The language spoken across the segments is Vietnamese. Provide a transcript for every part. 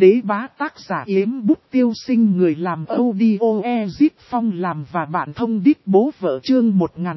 đế bá tác giả Yếm Bút Tiêu Sinh, người làm audio Ezip Phong làm và bạn thông đít bố vợ, chương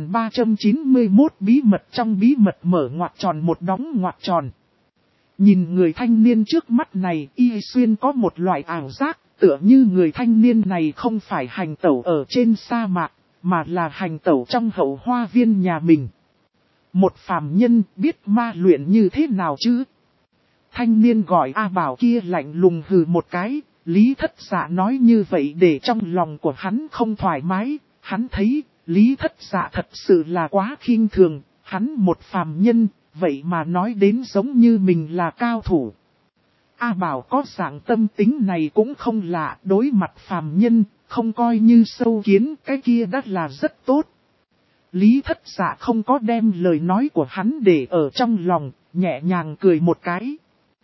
1391 bí mật trong bí mật, mở ngoặc tròn một đóng ngoặc tròn. Nhìn người thanh niên trước mắt này, Y Xuyên có một loại ảo giác, tựa như người thanh niên này không phải hành tẩu ở trên sa mạc, mà là hành tẩu trong hậu hoa viên nhà mình. Một phàm nhân biết ma luyện như thế nào chứ? Thanh niên gọi A Bảo kia lạnh lùng hừ một cái, Lý Thất Dạ nói như vậy để trong lòng của hắn không thoải mái, hắn thấy Lý Thất Dạ thật sự là quá khinh thường, hắn một phàm nhân, vậy mà nói đến giống như mình là cao thủ. A Bảo có dạng tâm tính này cũng không lạ, đối mặt phàm nhân, không coi như sâu kiến, cái kia đã là rất tốt. Lý Thất Dạ không có đem lời nói của hắn để ở trong lòng, nhẹ nhàng cười một cái.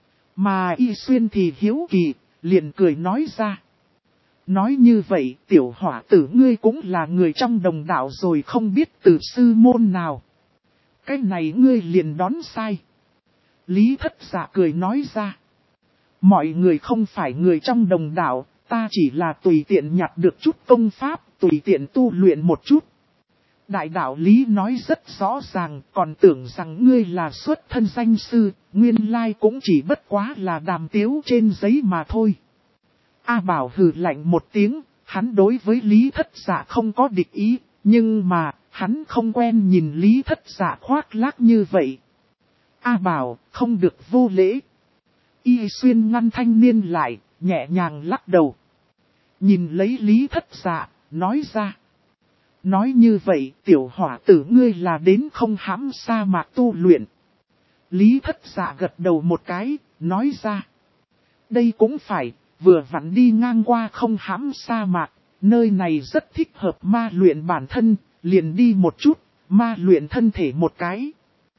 Mà Y Xuyên thì hiếu kỳ, liền cười nói ra. Nói như vậy, tiểu hỏa tử ngươi cũng là người trong đồng đạo rồi, không biết từ sư môn nào. Cái này ngươi liền đón sai. Lý Thất Dạ cười nói ra. Mọi người không phải người trong đồng đạo, ta chỉ là tùy tiện nhặt được chút công pháp, tùy tiện tu luyện một chút. Đại đạo Lý nói rất rõ ràng, còn tưởng rằng ngươi là xuất thân danh sư, nguyên lai cũng chỉ bất quá là đàm tiếu trên giấy mà thôi. A Bảo hừ lạnh một tiếng, hắn đối với Lý Thất Dạ không có địch ý, nhưng mà, hắn không quen nhìn Lý Thất Dạ khoác lác như vậy. A Bảo, không được vô lễ. Y Xuyên ngăn thanh niên lại, nhẹ nhàng lắc đầu. Nhìn lấy Lý Thất Dạ, nói ra. Nói như vậy, tiểu hỏa tử ngươi là đến không hãm sa mạc tu luyện. Lý Thất Dạ gật đầu một cái, nói ra. Đây cũng phải, vừa vặn đi ngang qua không hãm sa mạc, nơi này rất thích hợp ma luyện bản thân, liền đi một chút, ma luyện thân thể một cái.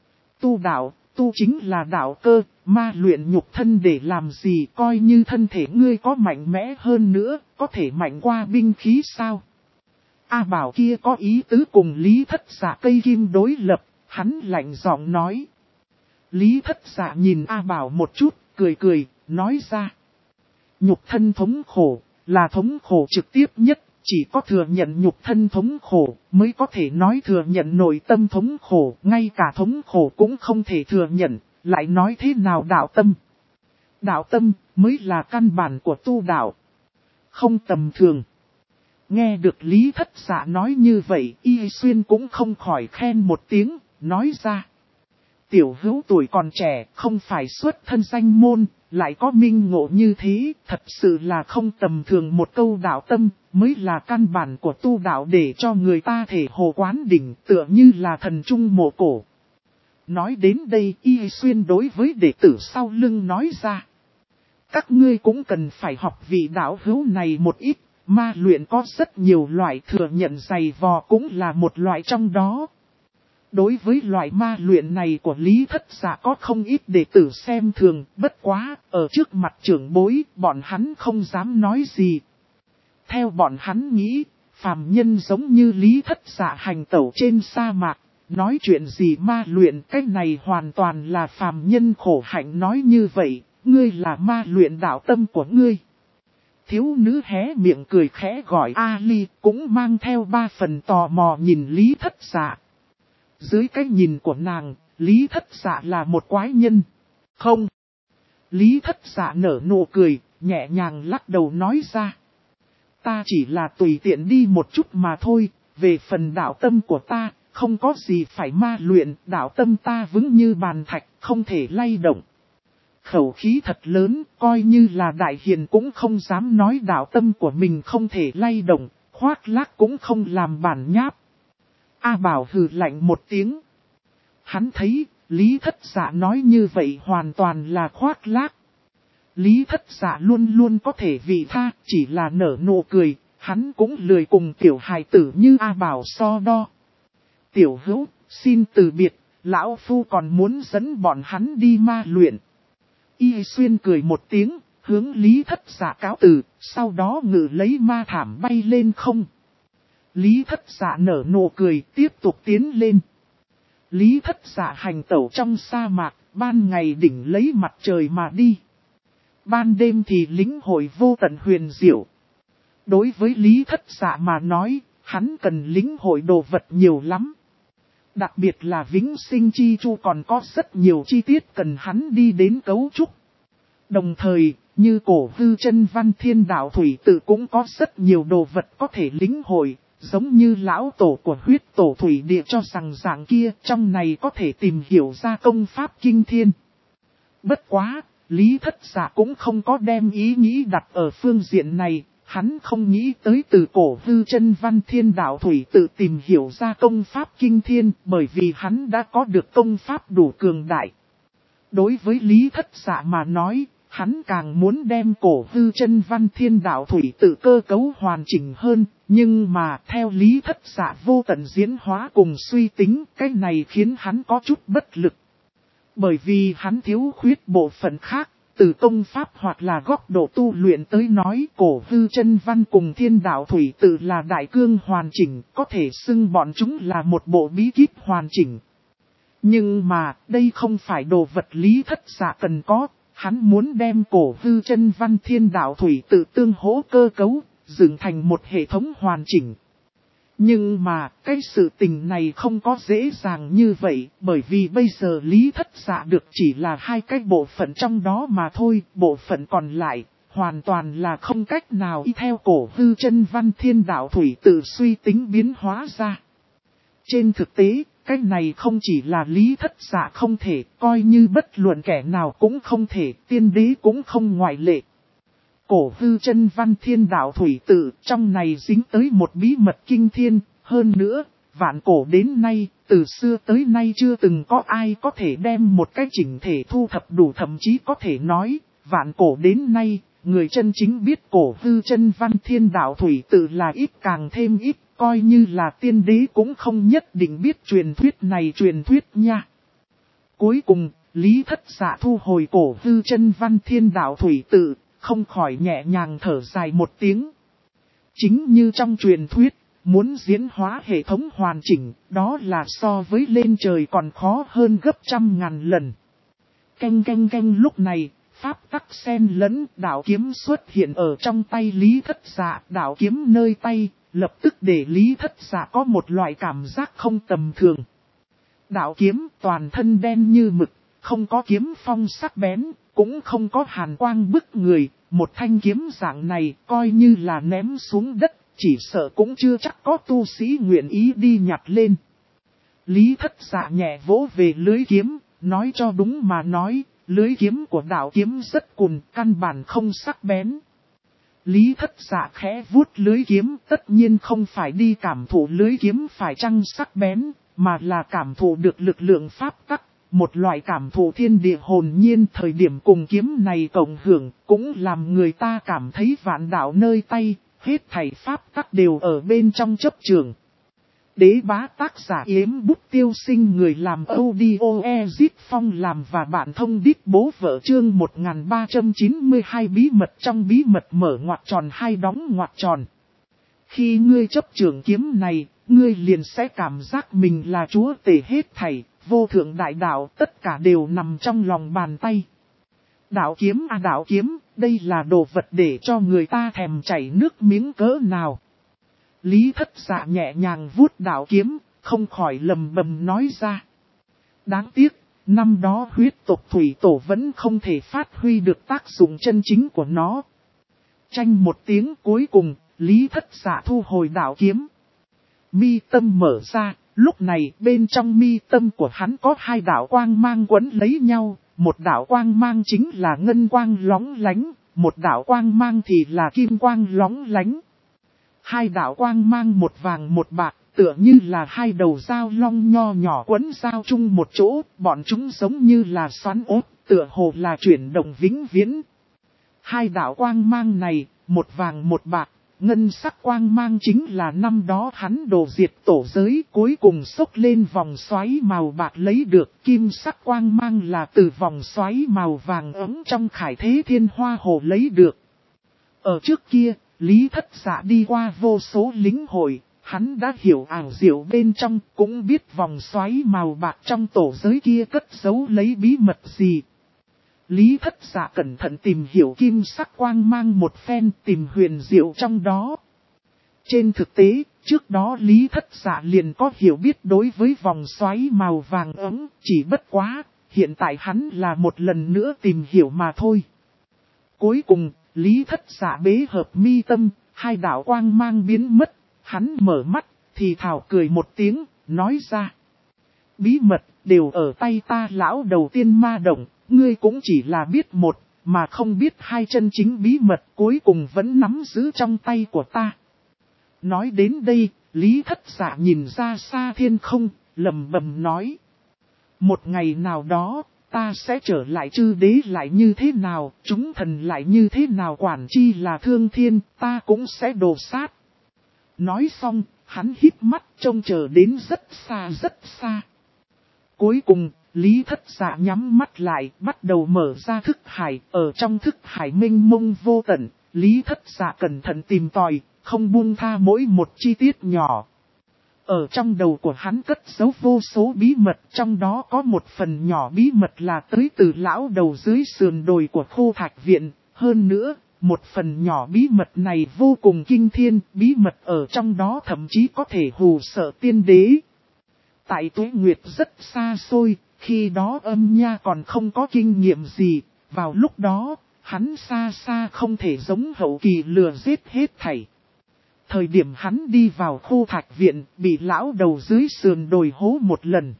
Tu đạo, tu chính là đạo cơ, ma luyện nhục thân để làm gì, coi như thân thể ngươi có mạnh mẽ hơn nữa, có thể mạnh qua binh khí sao? A Bảo kia có ý tứ cùng Lý Thất Dạ cây kim đối lập, hắn lạnh giọng nói. Lý Thất Dạ nhìn A Bảo một chút, cười cười, nói ra. Nhục thân thống khổ, là thống khổ trực tiếp nhất, chỉ có thừa nhận nhục thân thống khổ, mới có thể nói thừa nhận nội tâm thống khổ, ngay cả thống khổ cũng không thể thừa nhận, lại nói thế nào đạo tâm. Đạo tâm, mới là căn bản của tu đạo. Không tầm thường. Nghe được Lý Thất Dạ nói như vậy, Y Xuyên cũng không khỏi khen một tiếng, nói ra. Tiểu hữu tuổi còn trẻ, không phải xuất thân danh môn, lại có minh ngộ như thế, thật sự là không tầm thường. Một câu đạo tâm, mới là căn bản của tu đạo, để cho người ta thể hồ quán đỉnh, tựa như là thần trung mộ cổ. Nói đến đây, Y Xuyên đối với đệ tử sau lưng nói ra. Các ngươi cũng cần phải học vị đạo hữu này một ít. Ma luyện có rất nhiều loại, thừa nhận giày vò cũng là một loại trong đó. Đối với loại ma luyện này của Lý Thất Dạ có không ít đệ tử xem thường, bất quá, ở trước mặt trưởng bối, bọn hắn không dám nói gì. Theo bọn hắn nghĩ, phàm nhân giống như Lý Thất Dạ hành tẩu trên sa mạc, nói chuyện gì ma luyện, cái này hoàn toàn là phàm nhân khổ hạnh. Nói như vậy, ngươi là ma luyện đạo tâm của ngươi. Thiếu nữ hé miệng cười khẽ gọi Ali, cũng mang theo 3 phần tò mò nhìn Lý Thất Dạ. Dưới cái nhìn của nàng, Lý Thất Dạ là một quái nhân. Không. Lý Thất Dạ nở nụ cười, nhẹ nhàng lắc đầu nói ra. Ta chỉ là tùy tiện đi một chút mà thôi, về phần đạo tâm của ta, không có gì phải ma luyện, đạo tâm ta vững như bàn thạch, không thể lay động. Khẩu khí thật lớn, coi như là đại hiền cũng không dám nói đạo tâm của mình không thể lay động, khoác lác cũng không làm bản nháp. A Bảo hừ lạnh một tiếng. Hắn thấy, Lý Thất Dạ nói như vậy hoàn toàn là khoác lác. Lý Thất Dạ luôn luôn có thể vị tha, chỉ là nở nụ cười, hắn cũng lười cùng tiểu hài tử như A Bảo so đo. Tiểu hữu, xin từ biệt, lão phu còn muốn dẫn bọn hắn đi ma luyện. Y Xuyên cười một tiếng, hướng Lý Thất Dạ cáo từ, sau đó ngự lấy ma thảm bay lên không. Lý Thất Dạ nở nụ cười, tiếp tục tiến lên. Lý Thất Dạ hành tẩu trong sa mạc, ban ngày đỉnh lấy mặt trời mà đi. ban đêm thì lĩnh hội vô tận huyền diệu. Đối với Lý Thất Dạ mà nói, hắn cần lĩnh hội đồ vật nhiều lắm. Đặc biệt là vĩnh sinh chi chu còn có rất nhiều chi tiết cần hắn đi đến cấu trúc. Đồng thời, như cổ hư chân văn thiên đạo thủy tự cũng có rất nhiều đồ vật có thể lĩnh hội, giống như lão tổ của huyết tổ thủy địa cho rằng dạng kia trong này có thể tìm hiểu ra công pháp kinh thiên. Bất quá, Lý Thất Dạ cũng không có đem ý nghĩ đặt ở phương diện này, hắn không nghĩ tới từ cổ hư chân văn thiên đạo thủy tự tìm hiểu ra công pháp kinh thiên bởi vì hắn đã có được công pháp đủ cường đại. Đối với Lý Thất Dạ mà nói, hắn càng muốn đem cổ hư chân văn thiên đạo thủy tự cơ cấu hoàn chỉnh hơn, nhưng mà theo Lý Thất Dạ vô tận diễn hóa cùng suy tính, cái này khiến hắn có chút bất lực. Bởi vì hắn thiếu khuyết bộ phận khác, từ công pháp hoặc là góc độ tu luyện tới nói cổ hư chân văn cùng thiên đạo thủy tự là đại cương hoàn chỉnh, có thể xưng bọn chúng là một bộ bí kíp hoàn chỉnh. Nhưng mà, đây không phải đồ vật Lý Thất Dạ cần có, hắn muốn đem cổ hư chân văn thiên đạo thủy tự tương hỗ cơ cấu, dựng thành một hệ thống hoàn chỉnh. Nhưng mà, cái sự tình này không có dễ dàng như vậy, bởi vì bây giờ Lý Thất Dạ được chỉ là hai cái bộ phận trong đó mà thôi, bộ phận còn lại, hoàn toàn là không cách nào y theo cổ hư chân văn thiên đạo thủy tự suy tính biến hóa ra. Trên thực tế, cái này không chỉ là Lý Thất Dạ không thể, coi như bất luận kẻ nào cũng không thể, tiên đế cũng không ngoại lệ. Cổ hư chân văn thiên đạo thủy tự trong này dính tới một bí mật kinh thiên, hơn nữa, vạn cổ đến nay, từ xưa tới nay chưa từng có ai có thể đem một cái chỉnh thể thu thập đủ, thậm chí có thể nói, vạn cổ đến nay, người chân chính biết cổ hư chân văn thiên đạo thủy tự là ít càng thêm ít, coi như là tiên đế cũng không nhất định biết truyền thuyết này truyền thuyết nha. Cuối cùng, Lý Thất Dạ thu hồi cổ hư chân văn thiên đạo thủy tự, không khỏi nhẹ nhàng thở dài một tiếng. Chính như trong truyền thuyết, muốn diễn hóa hệ thống hoàn chỉnh, đó là so với lên trời còn khó hơn gấp 100.000 lần. Canh canh canh lúc này, pháp tắc xen lẫn đạo kiếm xuất hiện ở trong tay Lý Thất Dạ, đạo kiếm nơi tay, lập tức để Lý Thất Dạ có một loại cảm giác không tầm thường. Đạo kiếm toàn thân đen như mực, không có kiếm phong sắc bén, cũng không có hàn quang bức người, một thanh kiếm dạng này coi như là ném xuống đất, chỉ sợ cũng chưa chắc có tu sĩ nguyện ý đi nhặt lên. Lý Thất Dạ nhẹ vỗ về lưới kiếm, nói cho đúng mà nói, lưới kiếm của đạo kiếm rất cùn, căn bản không sắc bén. Lý Thất Dạ khẽ vuốt lưới kiếm, tất nhiên không phải đi cảm thụ lưới kiếm phải chăng sắc bén, mà là cảm thụ được lực lượng pháp tắc. Một loại cảm thụ thiên địa hồn nhiên thời điểm cùng kiếm này cộng hưởng, cũng làm người ta cảm thấy vạn đạo nơi tay, hết thảy pháp tắc đều ở bên trong chấp trường. Đế bá tác giả Yếm Bút Tiêu Sinh, người làm audio Ezit Phong làm và bạn thông đít bố vợ chương 1392 bí mật trong bí mật mở ngoặc tròn hai đóng ngoặc tròn. Khi ngươi chấp trường kiếm này, ngươi liền sẽ cảm giác mình là chúa tể hết thảy. Vô thượng đại đạo tất cả đều nằm trong lòng bàn tay. Đạo kiếm à đạo kiếm, đây là đồ vật để cho người ta thèm chảy nước miếng cỡ nào. Lý Thất Dạ nhẹ nhàng vuốt đạo kiếm, không khỏi lầm bầm nói ra. Đáng tiếc, năm đó huyết tộc thủy tổ vẫn không thể phát huy được tác dụng chân chính của nó. Tranh một tiếng cuối cùng, Lý Thất Dạ thu hồi đạo kiếm. Mi tâm mở ra. Lúc này bên trong mi tâm của hắn có hai đạo quang mang quấn lấy nhau, một đạo quang mang chính là ngân quang lóng lánh, một đạo quang mang thì là kim quang lóng lánh. Hai đạo quang mang một vàng một bạc, tựa như là hai đầu dao long nho nhỏ quấn dao chung một chỗ, bọn chúng giống như là xoắn ốt, tựa hồ là chuyển động vĩnh viễn. Hai đạo quang mang này, một vàng một bạc. Ngân sắc quang mang chính là năm đó hắn đổ diệt tổ giới, cuối cùng xốc lên vòng xoáy màu bạc lấy được. Kim sắc quang mang là từ vòng xoáy màu vàng ấm trong khải thế thiên hoa hồ lấy được. Ở trước kia, Lý Thất Dạ đi qua vô số lính hội, hắn đã hiểu ảo diệu bên trong, cũng biết vòng xoáy màu bạc trong tổ giới kia cất giấu lấy bí mật gì. Lý Thất Dạ cẩn thận tìm hiểu kim sắc quang mang một phen, tìm huyền diệu trong đó. Trên thực tế, trước đó Lý Thất Dạ liền có hiểu biết đối với vòng xoáy màu vàng ấm, chỉ bất quá, hiện tại hắn là một lần nữa tìm hiểu mà thôi. Cuối cùng, Lý Thất Dạ bế hợp mi tâm, hai đạo quang mang biến mất, hắn mở mắt, thì thào cười một tiếng, nói ra. Bí mật, đều ở tay ta lão đầu tiên ma động, ngươi cũng chỉ là biết một, mà không biết hai chân chính bí mật cuối cùng vẫn nắm giữ trong tay của ta. Nói đến đây, Lý Thất Dạ nhìn ra xa thiên không, lẩm bẩm nói. Một ngày nào đó, ta sẽ trở lại chư đế lại như thế nào, chúng thần lại như thế nào, quản chi là thương thiên, ta cũng sẽ đồ sát. Nói xong, hắn híp mắt trông chờ đến rất xa. Cuối cùng, Lý Thất Dạ nhắm mắt lại, bắt đầu mở ra thức hải, ở trong thức hải mênh mông vô tận, Lý Thất Dạ cẩn thận tìm tòi, không buông tha mỗi một chi tiết nhỏ. Ở trong đầu của hắn cất giấu vô số bí mật, trong đó có một phần nhỏ bí mật là tới từ lão đầu dưới sườn đồi của Khô Thạch Viện. Hơn nữa, một phần nhỏ bí mật này vô cùng kinh thiên, bí mật ở trong đó thậm chí có thể hù sợ tiên đế. Tại Tuế Nguyệt rất xa xôi, khi đó Âm Nha còn không có kinh nghiệm gì, vào lúc đó, hắn xa không thể giống hậu kỳ lừa giết hết thảy. Thời điểm hắn đi vào Khô Thạch Viện, bị lão đầu dưới sườn đồi hố một lần.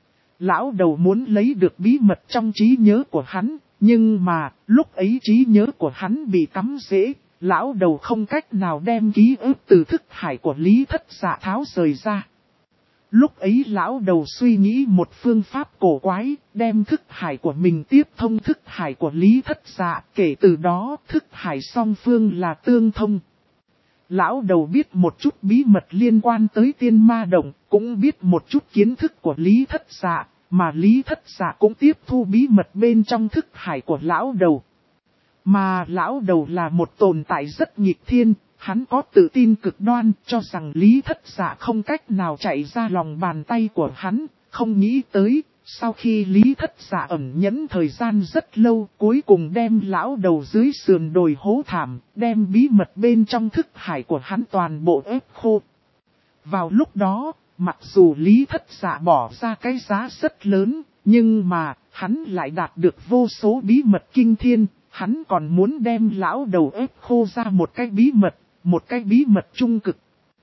Lão đầu muốn lấy được bí mật trong trí nhớ của hắn, nhưng mà, lúc ấy trí nhớ của hắn bị cắm rễ, lão đầu không cách nào đem ký ức từ thức hải của Lý Thất Dạ tháo rời ra. Lúc ấy lão đầu suy nghĩ một phương pháp cổ quái, đem thức hải của mình tiếp thông thức hải của Lý Thất Dạ, kể từ đó thức hải song phương là tương thông. Lão đầu biết một chút bí mật liên quan tới tiên ma động, cũng biết một chút kiến thức của Lý Thất Dạ, mà Lý Thất Dạ cũng tiếp thu bí mật bên trong thức hải của lão đầu. Mà lão đầu là một tồn tại rất nghịch thiên, hắn có tự tin cực đoan cho rằng Lý Thất Dạ không cách nào chạy ra lòng bàn tay của hắn, không nghĩ tới. Sau khi Lý Thất Dạ ẩn nhẫn thời gian rất lâu, cuối cùng đem lão đầu dưới sườn đồi hố thảm, đem bí mật bên trong thức hải của hắn toàn bộ ép khô. Vào lúc đó, mặc dù Lý Thất Dạ bỏ ra cái giá rất lớn, nhưng mà, hắn lại đạt được vô số bí mật kinh thiên, hắn còn muốn đem lão đầu ép khô ra một cái bí mật trung cực.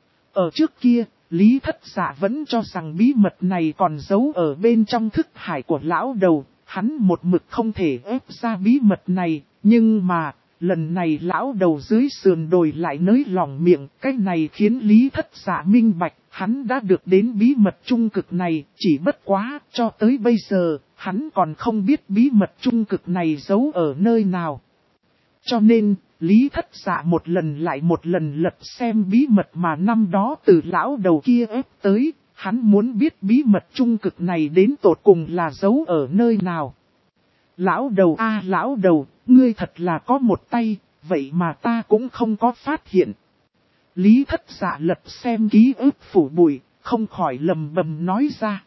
Ở trước kia, Lý Thất Dạ vẫn cho rằng bí mật này còn giấu ở bên trong thức hải của lão đầu, hắn một mực không thể ép ra bí mật này, nhưng mà, lần này lão đầu dưới sườn đồi lại nới lỏng miệng, cái này khiến Lý Thất Dạ minh bạch, hắn đã được đến bí mật trung cực này, chỉ bất quá, cho tới bây giờ, hắn còn không biết bí mật trung cực này giấu ở nơi nào. Cho nên, Lý Thất Dạ một lần lại một lần lật xem bí mật mà năm đó từ lão đầu kia ép tới, hắn muốn biết bí mật trung cực này đến tột cùng là giấu ở nơi nào. Lão đầu lão đầu, ngươi thật là có một tay, vậy mà ta cũng không có phát hiện. Lý Thất Dạ lật xem ký ức phủ bụi, không khỏi lầm bầm nói ra.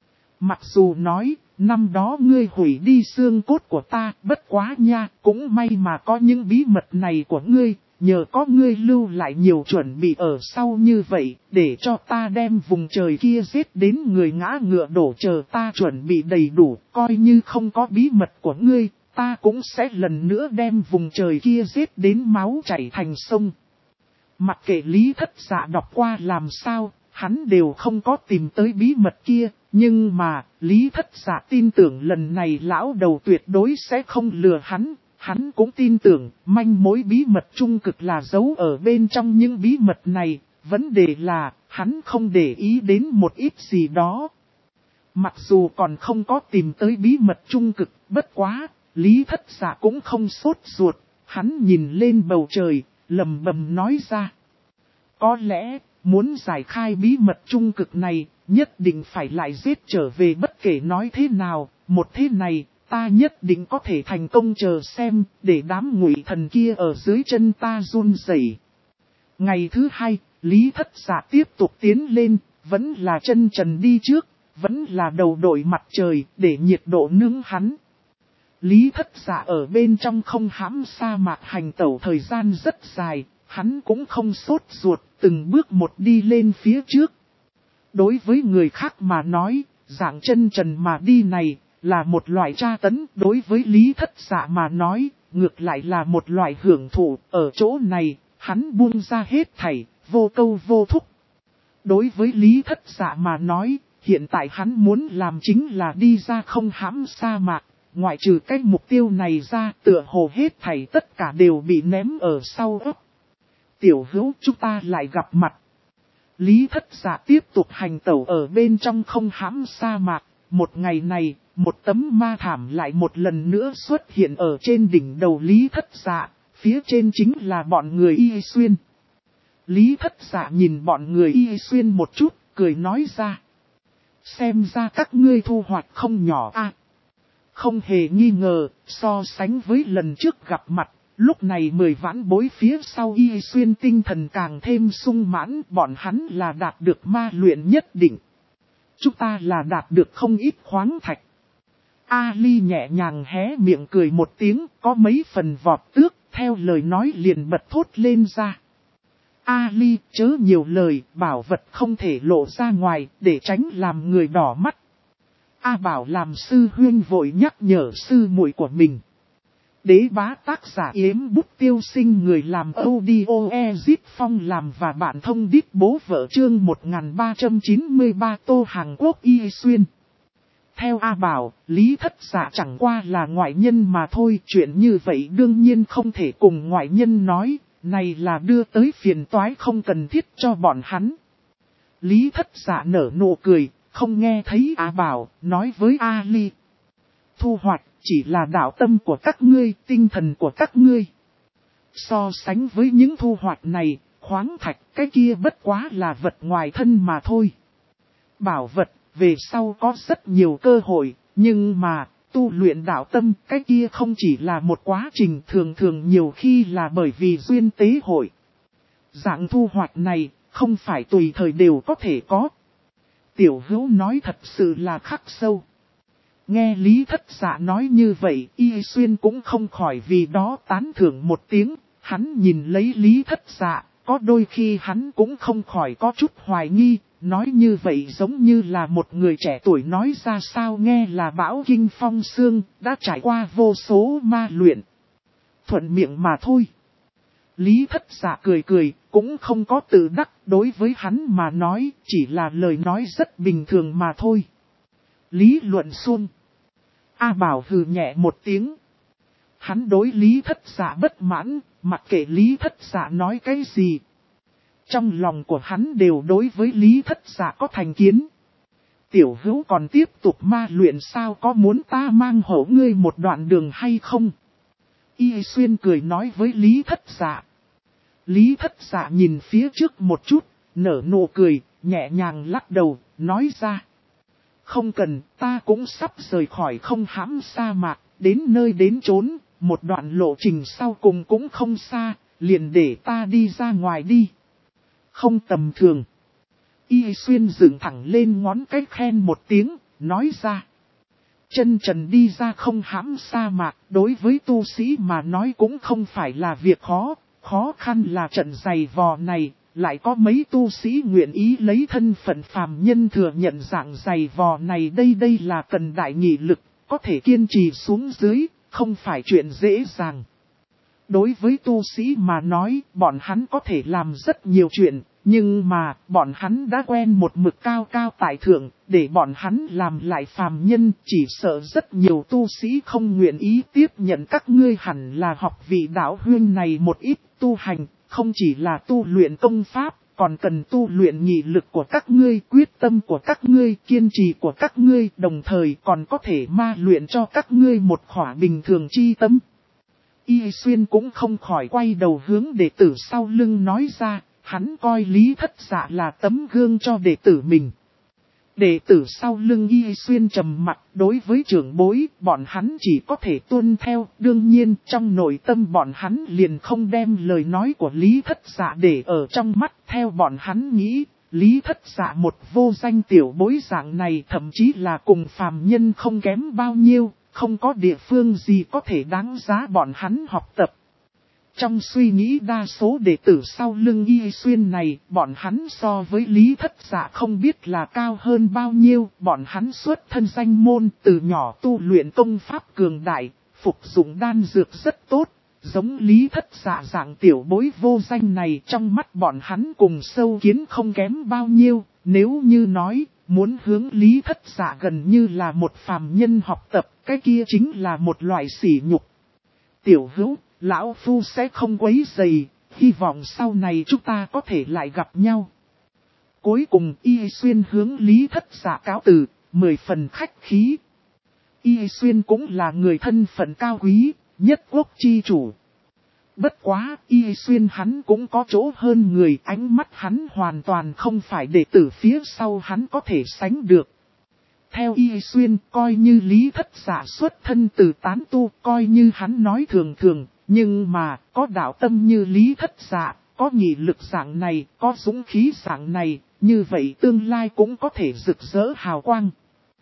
Mặc dù nói, năm đó ngươi hủy đi xương cốt của ta, bất quá nha, cũng may mà có những bí mật này của ngươi, nhờ có ngươi lưu lại nhiều chuẩn bị ở sau như vậy, để cho ta đem vùng trời kia giết đến người ngã ngựa đổ, chờ ta chuẩn bị đầy đủ, coi như không có bí mật của ngươi, ta cũng sẽ lần nữa đem vùng trời kia giết đến máu chảy thành sông. Mặc kệ Lý Thất Dạ đọc qua làm sao, hắn đều không có tìm tới bí mật kia, nhưng mà, Lý Thất Dạ tin tưởng lần này lão đầu tuyệt đối sẽ không lừa hắn, hắn cũng tin tưởng manh mối bí mật trung cực là giấu ở bên trong những bí mật này, vấn đề là, hắn không để ý đến một ít gì đó. Mặc dù còn không có tìm tới bí mật trung cực, bất quá, Lý Thất Dạ cũng không sốt ruột, hắn nhìn lên bầu trời, lầm bầm nói ra. Có lẽ, muốn giải khai bí mật trung cực này, nhất định phải lại giết trở về, bất kể nói thế nào, một thế này, ta nhất định có thể thành công, chờ xem, để đám ngụy thần kia ở dưới chân ta run rẩy. Ngày thứ hai, Lý Thất Dạ tiếp tục tiến lên, vẫn là chân trần đi trước, vẫn là đầu đội mặt trời, để nhiệt độ nướng hắn. Lý Thất Dạ ở bên trong không hãm sa mạc hành tẩu thời gian rất dài, hắn cũng không sốt ruột, từng bước một đi lên phía trước. Đối với người khác mà nói, dạng chân trần mà đi này, là một loại tra tấn. Đối với Lý Thất Dạ mà nói, ngược lại là một loại hưởng thụ. Ở chỗ này, hắn buông ra hết thảy, vô câu vô thúc. Đối với Lý Thất Dạ mà nói, hiện tại hắn muốn làm chính là đi ra không hãm sa mạc. Ngoại trừ cái mục tiêu này ra, tựa hồ hết thảy tất cả đều bị ném ở sau ấp. Tiểu hữu, chúng ta lại gặp mặt. Lý Thất Dạ tiếp tục hành tẩu ở bên trong không hãm sa mạc. Một ngày này, một tấm ma thảm lại một lần nữa xuất hiện ở trên đỉnh đầu Lý Thất Dạ. Phía trên chính là bọn người Y Xuyên. Lý Thất Dạ nhìn bọn người Y Xuyên một chút, cười nói ra. Xem ra các ngươi thu hoạch không nhỏ a. Không hề nghi ngờ, so sánh với lần trước gặp mặt, lúc này 10 vãn bối phía sau Y Xuyên tinh thần càng thêm sung mãn, bọn hắn là đạt được ma luyện nhất định. Chúng ta là đạt được không ít khoáng thạch. Ali nhẹ nhàng hé miệng cười một tiếng, có mấy phần vọt tước, theo lời nói liền bật thốt lên ra. Ali, chớ nhiều lời, bảo vật không thể lộ ra ngoài, để tránh làm người đỏ mắt. A Bảo làm sư huyên vội nhắc nhở sư muội của mình. Đế bá tác giả yếm bút tiêu sinh người làm audio Ezit Phong làm và bạn thông đít bố vợ chương 1393 Tô Hàn Quốc Y Xuyên. Theo A Bảo, Lý Thất Dạ chẳng qua là ngoại nhân mà thôi, chuyện như vậy đương nhiên không thể cùng ngoại nhân nói, này là đưa tới phiền toái không cần thiết cho bọn hắn. Lý Thất Dạ nở nụ cười, không nghe thấy A Bảo, nói với Ali. Thu hoạch chỉ là đạo tâm của các ngươi, tinh thần của các ngươi. So sánh với những thu hoạch này, khoáng thạch cái kia bất quá là vật ngoài thân mà thôi. Bảo vật, về sau có rất nhiều cơ hội, nhưng mà, tu luyện đạo tâm cái kia không chỉ là một quá trình, thường thường nhiều khi là bởi vì duyên tế hội. Dạng thu hoạch này, không phải tùy thời đều có thể có. Tiểu hữu nói thật sự là khắc sâu. Nghe Lý Thất Dạ nói như vậy, Y Xuyên cũng không khỏi vì đó tán thưởng một tiếng. Hắn nhìn lấy Lý Thất Dạ, có đôi khi hắn cũng không khỏi có chút hoài nghi. Nói như vậy giống như là một người trẻ tuổi nói ra sao, nghe là bão kinh phong sương, đã trải qua vô số ma luyện. Thuận miệng mà thôi. Lý Thất Dạ cười cười, cũng không có tự đắc, đối với hắn mà nói, chỉ là lời nói rất bình thường mà thôi. Lý luận xuông. A Bảo hừ nhẹ một tiếng. Hắn đối Lý Thất Dạ bất mãn, mặc kệ Lý Thất Dạ nói cái gì. Trong lòng của hắn đều đối với Lý Thất Dạ có thành kiến. Tiểu hữu còn tiếp tục ma luyện sao, có muốn ta mang hộ ngươi một đoạn đường hay không? Y Xuyên cười nói với Lý Thất Dạ. Lý Thất Dạ nhìn phía trước một chút, nở nụ cười, nhẹ nhàng lắc đầu, nói ra. Không cần, ta cũng sắp rời khỏi không hãm sa mạc, đến nơi đến chốn, một đoạn lộ trình sau cùng cũng không xa, liền để ta đi ra ngoài đi. Không tầm thường. Y Xuyên dựng thẳng lên ngón cái khen một tiếng, nói ra. Chân trần đi ra không hãm sa mạc, đối với tu sĩ mà nói cũng không phải là việc khó, khó khăn là trận giày vò này, lại có mấy tu sĩ nguyện ý lấy thân phận phàm nhân thừa nhận dạng giày vò này, đây là cần đại nghị lực, có thể kiên trì xuống dưới, không phải chuyện dễ dàng. Đối với tu sĩ mà nói, bọn hắn có thể làm rất nhiều chuyện, nhưng mà, bọn hắn đã quen một mực cao cao tại thượng, để bọn hắn làm lại phàm nhân, chỉ sợ rất nhiều tu sĩ không nguyện ý tiếp nhận các ngươi hẳn là học vị đạo huyên này một ít tu hành, không chỉ là tu luyện công pháp, còn cần tu luyện nghị lực của các ngươi, quyết tâm của các ngươi, kiên trì của các ngươi, đồng thời còn có thể ma luyện cho các ngươi một khỏa bình thường chi tâm. Y Xuyên cũng không khỏi quay đầu hướng đệ tử sau lưng nói ra, hắn coi Lý Thất Dạ là tấm gương cho đệ tử mình. Đệ tử sau lưng Y Xuyên trầm mặt, đối với trưởng bối, bọn hắn chỉ có thể tuân theo, đương nhiên trong nội tâm bọn hắn liền không đem lời nói của Lý Thất Dạ để ở trong mắt, theo bọn hắn nghĩ, Lý Thất Dạ một vô danh tiểu bối dạng này thậm chí là cùng phàm nhân không kém bao nhiêu, không có địa phương gì có thể đáng giá bọn hắn học tập. Trong suy nghĩ đa số đệ tử sau lưng Y Xuyên này, bọn hắn so với Lý Thất Dạ không biết là cao hơn bao nhiêu, bọn hắn xuất thân danh môn từ nhỏ tu luyện công pháp cường đại, phục dụng đan dược rất tốt, giống Lý Thất Dạ dạng tiểu bối vô danh này trong mắt bọn hắn cùng sâu kiến không kém bao nhiêu, nếu như nói, muốn hướng Lý Thất Dạ gần như là một phàm nhân học tập, cái kia chính là một loại sỉ nhục. Tiểu hữu, lão phu sẽ không quấy rầy, hy vọng sau này chúng ta có thể lại gặp nhau. Cuối cùng Y Xuyên hướng Lý Thất Dạ cáo từ, 10 phần khách khí. Y Xuyên cũng là người thân phận cao quý, nhất quốc chi chủ. Bất quá, Y Xuyên hắn cũng có chỗ hơn người, ánh mắt hắn hoàn toàn không phải đệ tử phía sau hắn có thể sánh được. Theo Y Xuyên, coi như Lý Thất Dạ xuất thân từ tán tu, coi như hắn nói thường thường, nhưng mà, có đạo tâm như Lý Thất Dạ, có nghị lực dạng này, có dũng khí dạng này, như vậy tương lai cũng có thể rực rỡ hào quang.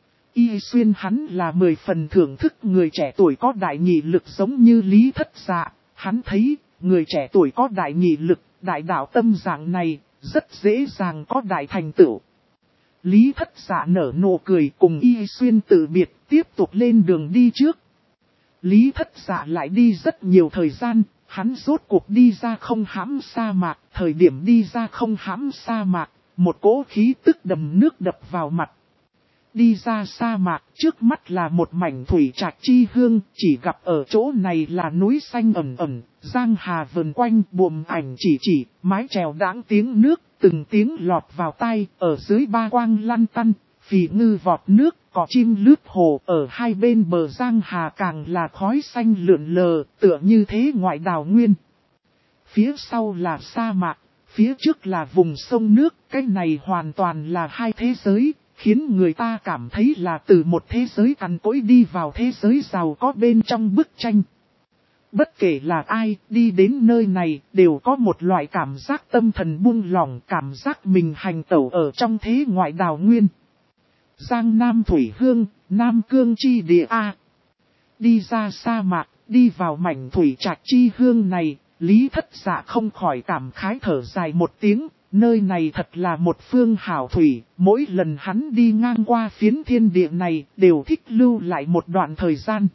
Y Xuyên hắn là 10 phần thưởng thức người trẻ tuổi có đại nghị lực giống như Lý Thất Dạ, hắn thấy, người trẻ tuổi có đại nghị lực, đại đạo tâm dạng này, rất dễ dàng có đại thành tựu. Lý Thất Dạ nở nụ cười cùng Y Xuyên từ biệt, tiếp tục lên đường đi trước. Lý Thất Dạ lại đi rất nhiều thời gian, hắn rốt cuộc đi ra không hãm sa mạc, thời điểm đi ra không hãm sa mạc, một cỗ khí tức đầm nước đập vào mặt. Đi ra sa mạc, trước mắt là một mảnh thủy trạch chi hương, chỉ gặp ở chỗ này là núi xanh ẩn ẩn, giang hà vần quanh, buồm ảnh chỉ, mái chèo đãng tiếng nước, từng tiếng lọt vào tai, ở dưới ba quang lăn tăn, phì ngư vọt nước, cỏ chim lướt hồ, ở hai bên bờ giang hà càng là khói xanh lượn lờ, tựa như thế ngoại đào nguyên. Phía sau là sa mạc, phía trước là vùng sông nước, cái này hoàn toàn là hai thế giới. Khiến người ta cảm thấy là từ một thế giới cằn cỗi đi vào thế giới giàu có bên trong bức tranh. Bất kể là ai đi đến nơi này đều có một loại cảm giác tâm thần buông lỏng, cảm giác mình hành tẩu ở trong thế ngoại đào nguyên. Giang Nam Thủy Hương, Nam Cương chi địa A. Đi ra sa mạc, đi vào mảnh thủy trạch chi hương này, Lý Thất Dạ không khỏi cảm khái thở dài một tiếng. Nơi này thật là một phương hảo thủy, mỗi lần hắn đi ngang qua phiến thiên địa này đều thích lưu lại một đoạn thời gian.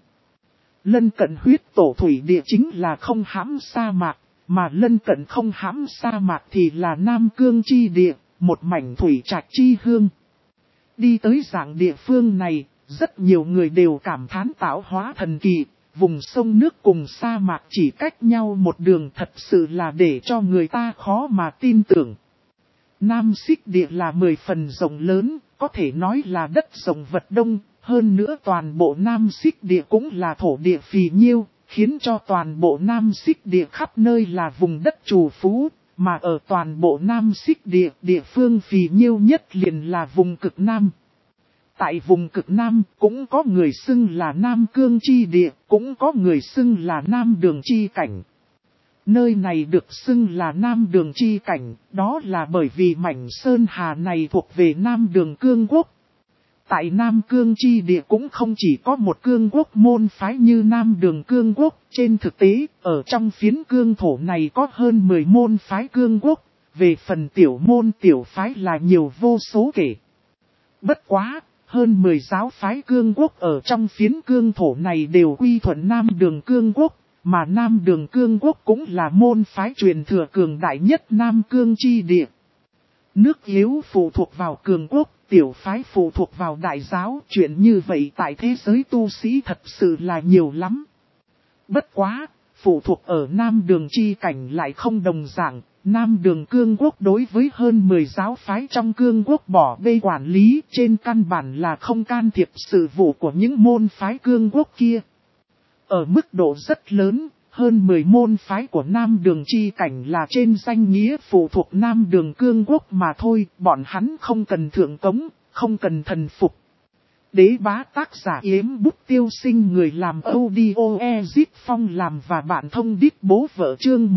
Lân cận huyết tổ thủy địa chính là không hãm sa mạc, mà lân cận không hãm sa mạc thì là Nam Cương chi địa, một mảnh thủy trạch chi hương. Đi tới dạng địa phương này, rất nhiều người đều cảm thán tạo hóa thần kỳ. Vùng sông nước cùng sa mạc chỉ cách nhau một đường thật sự là để cho người ta khó mà tin tưởng. Nam Xích địa là 10 phần rộng lớn, có thể nói là đất rộng vật đông, hơn nữa toàn bộ Nam Xích địa cũng là thổ địa phì nhiêu, khiến cho toàn bộ Nam Xích địa khắp nơi là vùng đất trù phú, mà ở toàn bộ Nam Xích địa, địa phương phì nhiêu nhất liền là vùng cực Nam. Tại vùng cực Nam cũng có người xưng là Nam Cương chi địa, cũng có người xưng là Nam Đường chi cảnh. Nơi này được xưng là Nam Đường chi cảnh, đó là bởi vì mảnh sơn hà này thuộc về Nam Đường Cương Quốc. Tại Nam Cương chi địa cũng không chỉ có một cương quốc môn phái như Nam Đường Cương Quốc, trên thực tế, ở trong phiến cương thổ này có hơn 10 môn phái cương quốc, về phần tiểu môn tiểu phái là nhiều vô số kể. Bất quá, hơn 10 giáo phái cương quốc ở trong phiến cương thổ này đều quy thuận Nam Đường Cương Quốc. Mà Nam Đường Cương Quốc cũng là môn phái truyền thừa cường đại nhất Nam Cương chi địa. Nước yếu phụ thuộc vào cường quốc, tiểu phái phụ thuộc vào đại giáo. Chuyện như vậy tại thế giới tu sĩ thật sự là nhiều lắm. Bất quá, phụ thuộc ở Nam Đường chi cảnh lại không đồng dạng. Nam Đường Cương Quốc đối với hơn 10 giáo phái trong Cương Quốc bỏ bê quản lý trên căn bản là không can thiệp sự vụ của những môn phái Cương Quốc kia. Ở mức độ rất lớn, hơn 10 môn phái của Nam Đường chi cảnh là trên danh nghĩa phụ thuộc Nam Đường Cương Quốc mà thôi, bọn hắn không cần thượng cống, không cần thần phục. Đế bá tác giả Yếm Bút Tiêu Sinh, người làm audio Ezit Phong làm và bạn thông đít bố vợ chương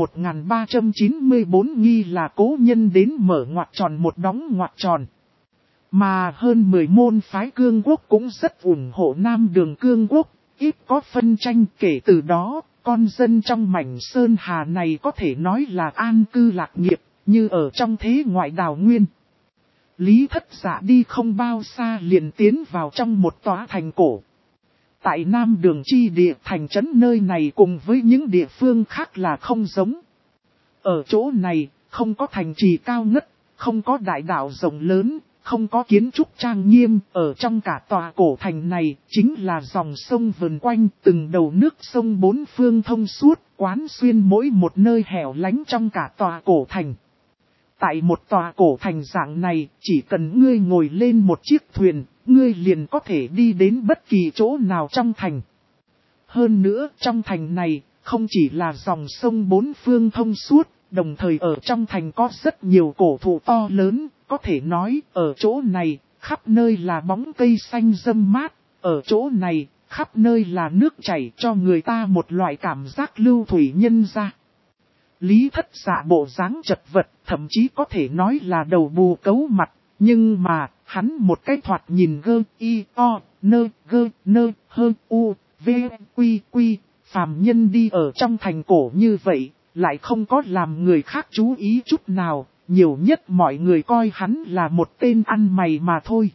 1394 nghi là cố nhân đến mở ngoặc tròn một đóng ngoặc tròn. Mà hơn 10 môn phái Cương Quốc cũng rất ủng hộ Nam Đường Cương Quốc. ít có phân tranh. Kể từ đó, con dân trong mảnh sơn hà này có thể nói là an cư lạc nghiệp, như ở trong thế ngoại đào nguyên. Lý Thất Dạ đi không bao xa liền tiến vào trong một tòa thành cổ. Tại Nam Đường chi địa, thành trấn nơi này cùng với những địa phương khác là không giống. Ở chỗ này, không có thành trì cao ngất, không có đại đạo rộng lớn, không có kiến trúc trang nghiêm. Ở trong cả tòa cổ thành này, chính là dòng sông vần quanh, từng đầu nước sông bốn phương thông suốt, quán xuyên mỗi một nơi hẻo lánh trong cả tòa cổ thành. Tại một tòa cổ thành dạng này, chỉ cần ngươi ngồi lên một chiếc thuyền, ngươi liền có thể đi đến bất kỳ chỗ nào trong thành. Hơn nữa, trong thành này, không chỉ là dòng sông bốn phương thông suốt, đồng thời ở trong thành có rất nhiều cổ thụ to lớn, có thể nói, ở chỗ này, khắp nơi là bóng cây xanh râm mát, ở chỗ này, khắp nơi là nước chảy cho người ta một loại cảm giác lưu thủy nhân ra. Lý Thất Dạ bộ dáng chật vật, thậm chí có thể nói là đầu bù cấu mặt, nhưng mà, hắn một cái thoạt nhìn quy, phàm nhân đi ở trong thành cổ như vậy, lại không có làm người khác chú ý chút nào, nhiều nhất mọi người coi hắn là một tên ăn mày mà thôi.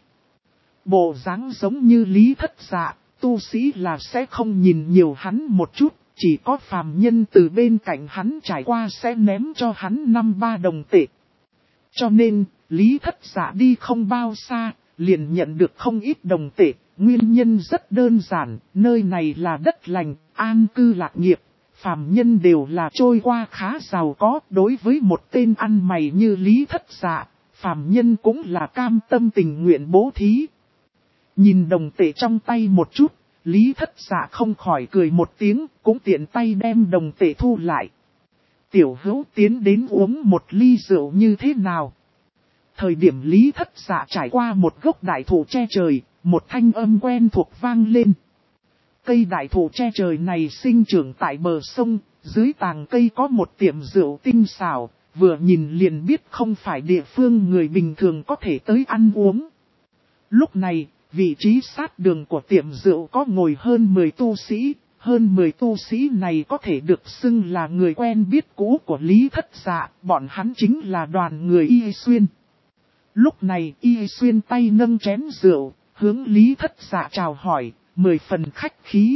Bộ dáng giống như Lý Thất Dạ, tu sĩ là sẽ không nhìn nhiều hắn một chút. Chỉ có phàm nhân từ bên cạnh hắn trải qua sẽ ném cho hắn 5-3 đồng tệ. Cho nên, Lý Thất Dạ đi không bao xa, liền nhận được không ít đồng tệ. Nguyên nhân rất đơn giản, nơi này là đất lành, an cư lạc nghiệp. Phàm nhân đều là trôi qua khá giàu có. Đối với một tên ăn mày như Lý Thất Dạ, phàm nhân cũng là cam tâm tình nguyện bố thí. Nhìn đồng tệ trong tay một chút. Lý Thất Dạ không khỏi cười một tiếng, cũng tiện tay đem đồng tệ thu lại. Tiểu Hữu tiến đến uống một ly rượu như thế nào? Thời điểm Lý Thất Dạ trải qua một gốc đại thụ che trời, một thanh âm quen thuộc vang lên. Cây đại thụ che trời này sinh trưởng tại bờ sông, dưới tàng cây có một tiệm rượu tinh xảo, vừa nhìn liền biết không phải địa phương người bình thường có thể tới ăn uống. Lúc này, vị trí sát đường của tiệm rượu có ngồi hơn 10 tu sĩ, hơn 10 tu sĩ này có thể được xưng là người quen biết cũ của Lý Thất Dạ, bọn hắn chính là đoàn người Y Xuyên. Lúc này Y Xuyên tay nâng chén rượu, hướng Lý Thất Dạ chào hỏi, 10 phần khách khí.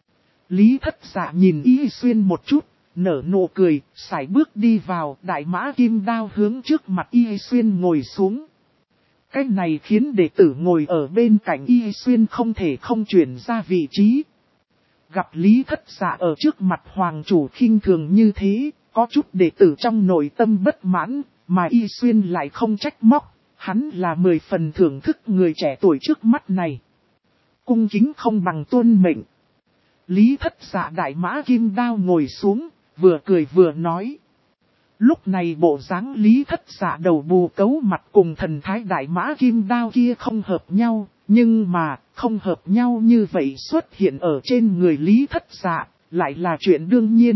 Lý Thất Dạ nhìn Y Xuyên một chút, nở nụ cười, sải bước đi vào, đại mã kim đao hướng trước mặt Y Xuyên ngồi xuống. Cái này khiến đệ tử ngồi ở bên cạnh Y Xuyên không thể không chuyển ra vị trí. Gặp Lý Thất Dạ ở trước mặt hoàng chủ khinh thường như thế, có chút đệ tử trong nội tâm bất mãn, mà Y Xuyên lại không trách móc, hắn là 10 phần thưởng thức người trẻ tuổi trước mắt này. Cung kính không bằng tuân mệnh. Lý Thất Dạ đại mã kim đao ngồi xuống, vừa cười vừa nói. Lúc này bộ dáng Lý Thất Dạ đầu bù cấu mặt cùng thần thái đại mã kim đao kia không hợp nhau, nhưng mà không hợp nhau như vậy xuất hiện ở trên người Lý Thất Dạ, lại là chuyện đương nhiên.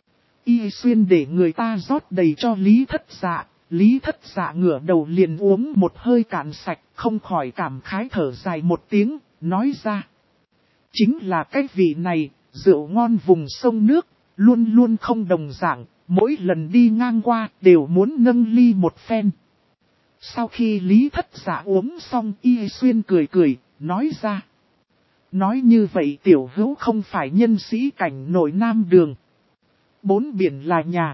Y Xuyên để người ta rót đầy cho Lý Thất Dạ, Lý Thất Dạ ngửa đầu liền uống một hơi cạn sạch, không khỏi cảm khái thở dài một tiếng, nói ra. Chính là cái vị này, rượu ngon vùng sông nước, luôn luôn không đồng dạng. Mỗi lần đi ngang qua đều muốn nâng ly một phen. Sau khi Lý Thất Dạ uống xong Y Xuyên cười cười, nói ra. Nói như vậy Tiểu Hữu không phải nhân sĩ cảnh nội Nam Đường. 4 biển là nhà.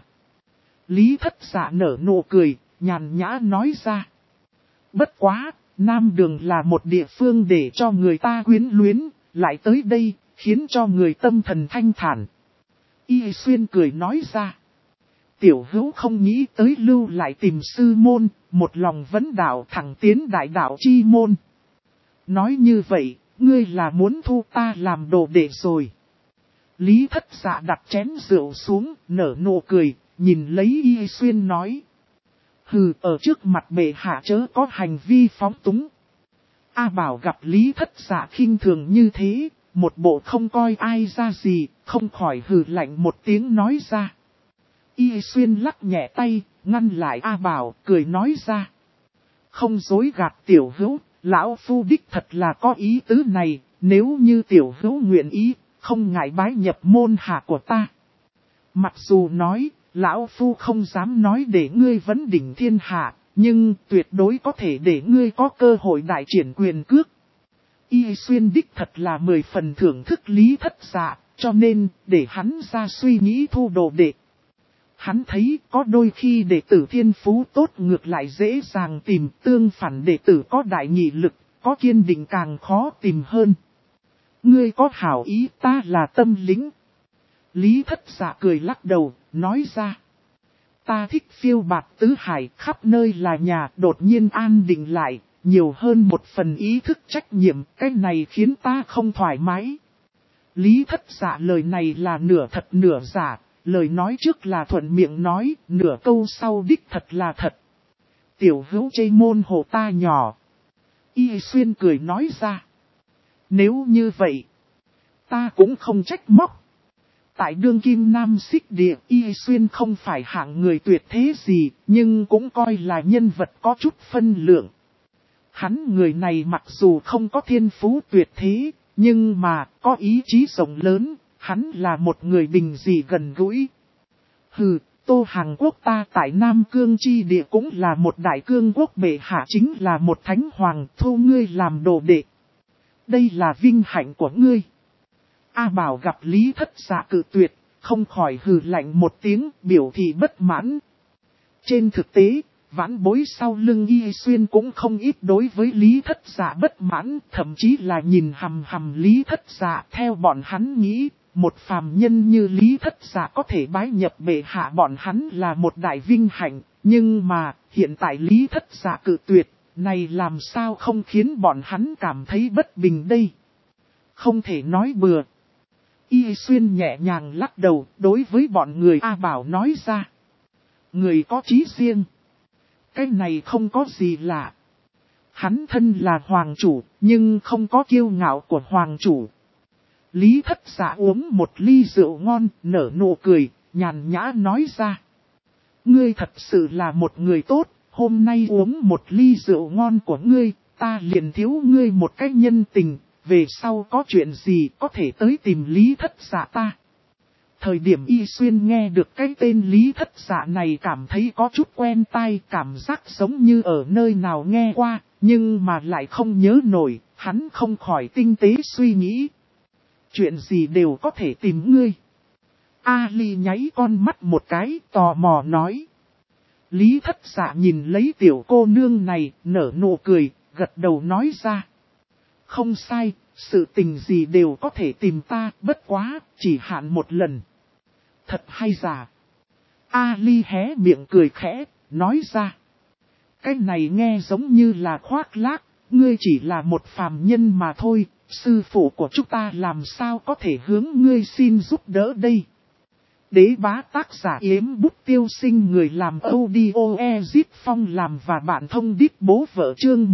Lý Thất Dạ nở nụ cười, nhàn nhã nói ra. Bất quá, Nam Đường là một địa phương để cho người ta quyến luyến, lại tới đây, khiến cho người tâm thần thanh thản. Y Xuyên cười nói ra. Tiểu Hữu không nghĩ tới lưu lại tìm sư môn, một lòng vấn đạo thẳng tiến đại đạo chi môn. Nói như vậy, ngươi là muốn thu ta làm đồ đệ rồi. Lý Thất Dạ đặt chén rượu xuống, nở nụ cười, nhìn lấy Y Xuyên nói. Hừ, ở trước mặt bệ hạ chớ có hành vi phóng túng. A Bảo gặp Lý Thất Dạ khinh thường như thế, một bộ không coi ai ra gì, không khỏi hừ lạnh một tiếng nói ra. Y Xuyên lắc nhẹ tay, ngăn lại A Bảo, cười nói ra. Không dối gạt Tiểu Hữu, lão phu đích thật là có ý tứ này, Nếu như tiểu hữu nguyện ý, không ngại bái nhập môn hạ của ta. Mặc dù nói, lão phu không dám nói để ngươi vấn đỉnh thiên hạ, nhưng tuyệt đối có thể để ngươi có cơ hội đại triển quyền cước. Y Xuyên đích thật là 10 phần thưởng thức Lý Thất Dạ, cho nên để hắn ra suy nghĩ thu đồ đệ. Hắn thấy có đôi khi đệ tử thiên phú tốt ngược lại dễ dàng tìm, tương phản đệ tử có đại nghị lực, có kiên định càng khó tìm hơn. Ngươi có hảo ý, ta là tâm lĩnh. Lý Thất Dạ cười lắc đầu, nói ra. Ta thích phiêu bạt tứ hải, khắp nơi là nhà, đột nhiên an định lại, nhiều hơn một phần ý thức trách nhiệm, cái này khiến ta không thoải mái. Lý Thất Dạ lời này là nửa thật nửa giả, lời nói trước là thuận miệng nói, nửa câu sau đích thật là thật. Tiểu hữu chê môn hộ ta nhỏ. Y Xuyên cười nói ra. Nếu như vậy, ta cũng không trách móc. Tại đương kim nam xích địa, Y Xuyên không phải hạng người tuyệt thế gì, nhưng cũng coi là nhân vật có chút phân lượng. Hắn người này mặc dù không có thiên phú tuyệt thế, nhưng mà có ý chí rộng lớn, hắn là một người bình dị gần gũi. Hừ, Tô Hàng Quốc ta tại Nam Cương chi địa cũng là một đại cương quốc, bệ hạ chính là một thánh hoàng, thu ngươi làm đồ đệ. Đây là vinh hạnh của ngươi. A Bảo gặp Lý Thất Dạ cự tuyệt, không khỏi hừ lạnh một tiếng, biểu thị bất mãn. Trên thực tế, vãn bối sau lưng Y Xuyên cũng không ít đối với Lý Thất Dạ bất mãn, thậm chí là nhìn hằm hằm Lý Thất Dạ. Theo bọn hắn nghĩ, một phàm nhân như Lý Thất Dạ có thể bái nhập bệ hạ bọn hắn là một đại vinh hạnh, nhưng mà hiện tại Lý Thất Dạ cự tuyệt, này làm sao không khiến bọn hắn cảm thấy bất bình đây? Không thể nói bừa. Y Xuyên nhẹ nhàng lắc đầu, đối với bọn người A Bảo nói ra. Người có chí riêng. Cái này không có gì lạ. Hắn thân là hoàng chủ, nhưng không có kiêu ngạo của hoàng chủ. Lý Thất Dạ uống một ly rượu ngon, nở nụ cười, nhàn nhã nói ra. Ngươi thật sự là một người tốt, hôm nay uống một ly rượu ngon của ngươi, ta liền thiếu ngươi một cái nhân tình, về sau có chuyện gì có thể tới tìm Lý Thất Dạ ta. Thời điểm Y Xuyên nghe được cái tên Lý Thất Dạ này cảm thấy có chút quen tai, cảm giác giống như ở nơi nào nghe qua, nhưng mà lại không nhớ nổi, hắn không khỏi tinh tế suy nghĩ. Chuyện gì đều có thể tìm ngươi. Ali nháy con mắt một cái, tò mò nói. Lý Thất Dạ nhìn lấy tiểu cô nương này, nở nụ cười, gật đầu nói ra. Không sai, sự tình gì đều có thể tìm ta, bất quá, chỉ hạn một lần. Thật hay giả? Ali hé miệng cười khẽ, nói ra. Cái này nghe giống như là khoác lác, ngươi chỉ là một phàm nhân mà thôi, sư phụ của chúng ta làm sao có thể hướng ngươi xin giúp đỡ đây. Đế bá tác giả Yếm Bút Tiêu Sinh, người làm audio Ezit Phong làm và bạn thông đít bố vợ chương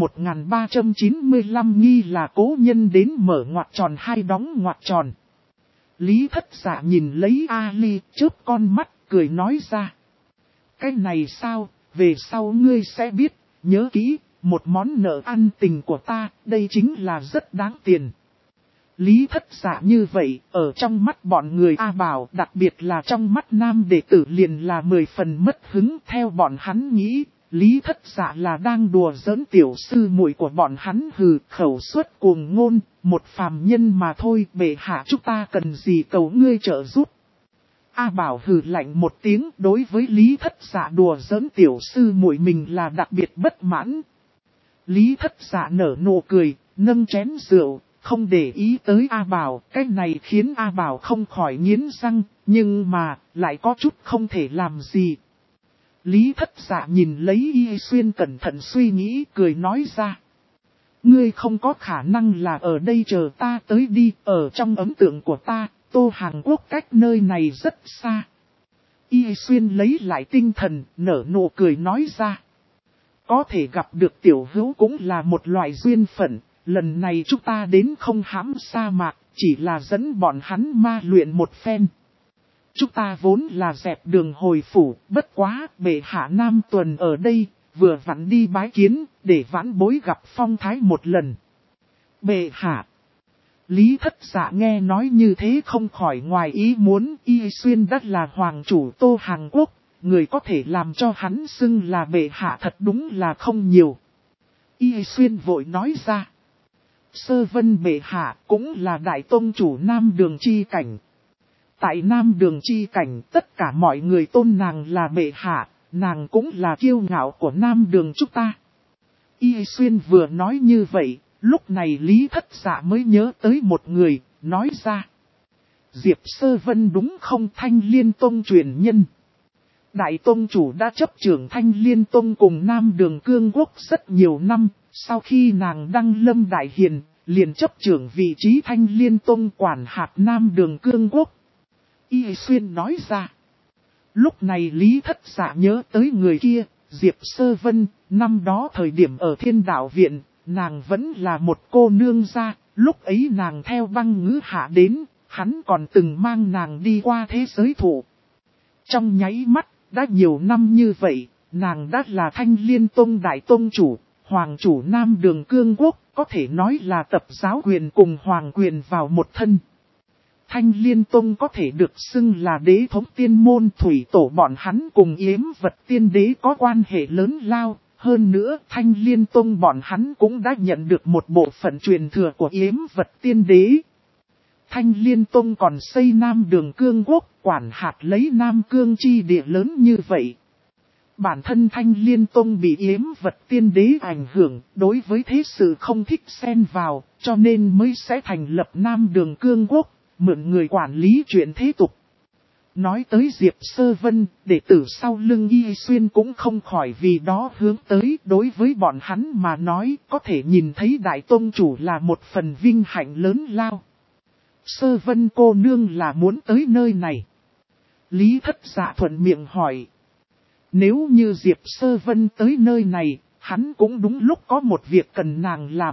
1395 nghi là cố nhân đến mở ngoặc tròn hai đóng ngoặc tròn. Lý Thất Dạ nhìn lấy Ali chớp con mắt cười nói ra. Cái này sao, về sau ngươi sẽ biết, nhớ kỹ, một món nợ ăn tình của ta, đây chính là rất đáng tiền. Lý Thất Dạ như vậy, ở trong mắt bọn người A Bảo, đặc biệt là trong mắt nam đệ tử liền là 10 phần mất hứng. Theo bọn hắn nghĩ, Lý Thất Dạ là đang đùa giỡn tiểu sư muội của bọn hắn, hừ, khẩu suất cuồng ngôn, một phàm nhân mà thôi, bệ hạ chúng ta cần gì cầu ngươi trợ giúp. A Bảo hừ lạnh một tiếng, đối với Lý Thất Dạ đùa giỡn tiểu sư muội mình là đặc biệt bất mãn. Lý Thất Dạ nở nụ cười, nâng chén rượu. Không để ý tới A Bảo, cái này khiến A Bảo không khỏi nghiến răng, nhưng mà, lại có chút không thể làm gì. Lý Thất Dạ nhìn lấy Y Xuyên cẩn thận suy nghĩ, cười nói ra. Ngươi không có khả năng là ở đây chờ ta tới đi, ở trong ấn tượng của ta, Tô Hàng Quốc cách nơi này rất xa. Y Xuyên lấy lại tinh thần, nở nụ cười nói ra. Có thể gặp được tiểu hữu cũng là một loại duyên phận. Lần này chúng ta đến không hãm sa mạc, chỉ là dẫn bọn hắn ma luyện một phen. Chúng ta vốn là dẹp đường hồi phủ, bất quá, bệ hạ Nam Tuần ở đây, vừa vặn đi bái kiến, để vãn bối gặp phong thái một lần. Bệ hạ. Lý Thất Dạ nghe nói như thế không khỏi ngoài ý muốn, Y Xuyên đất là hoàng chủ Tô Hàng Quốc, người có thể làm cho hắn xưng là bệ hạ thật đúng là không nhiều. Y Xuyên vội nói ra. Sơ Vân bệ hạ cũng là đại tông chủ Nam Đường chi cảnh. Tại Nam Đường chi cảnh tất cả mọi người tôn nàng là bệ hạ, nàng cũng là kiêu ngạo của Nam Đường chúng ta. Y Xuyên vừa nói như vậy, lúc này Lý Thất Dạ mới nhớ tới một người, nói ra. Diệp Sơ Vân đúng không? Thanh Liên Tông truyền nhân. Đại Tông chủ đã chấp trưởng Thanh Liên Tông cùng Nam Đường Cương Quốc rất nhiều năm, sau khi nàng đăng lâm đại hiền, liền chấp trưởng vị trí Thanh Liên Tông quản hạt Nam Đường Cương Quốc. Y Xuyên nói ra. Lúc này Lý Thất Dạ nhớ tới người kia, Diệp Sơ Vân, năm đó thời điểm ở Thiên Đạo Viện, nàng vẫn là một cô nương gia, lúc ấy nàng theo Băng Ngữ Hạ đến, hắn còn từng mang nàng đi qua thế giới thụ. Trong nháy mắt, đã nhiều năm như vậy, nàng đã là Thanh Liên Tông đại tông chủ, hoàng chủ Nam Đường Cương Quốc, có thể nói là tập giáo quyền cùng hoàng quyền vào một thân. Thanh Liên Tông có thể được xưng là đế thống tiên môn thủy tổ, bọn hắn cùng Yếm Vật Tiên Đế có quan hệ lớn lao. Hơn nữa Thanh Liên Tông bọn hắn cũng đã nhận được một bộ phận truyền thừa của Yếm Vật Tiên Đế. Thanh Liên Tông còn xây Nam Đường Cương Quốc, quản hạt lấy Nam Cương chi địa lớn như vậy. Bản thân Thanh Liên Tông bị Yếm Vật Tiên Đế ảnh hưởng, đối với thế sự không thích xen vào, cho nên mới sẽ thành lập Nam Đường Cương Quốc, mượn người quản lý chuyện thế tục. Nói tới Diệp Sơ Vân, đệ tử sau lưng Y Xuyên cũng không khỏi vì đó hướng tới. Đối với bọn hắn mà nói, có thể nhìn thấy Đại Tông Chủ là một phần vinh hạnh lớn lao. Sơ Vân cô nương là muốn tới nơi này. Lý Thất Dạ thuận miệng hỏi. Nếu như Diệp Sơ Vân tới nơi này, hắn cũng đúng lúc có một việc cần nàng làm.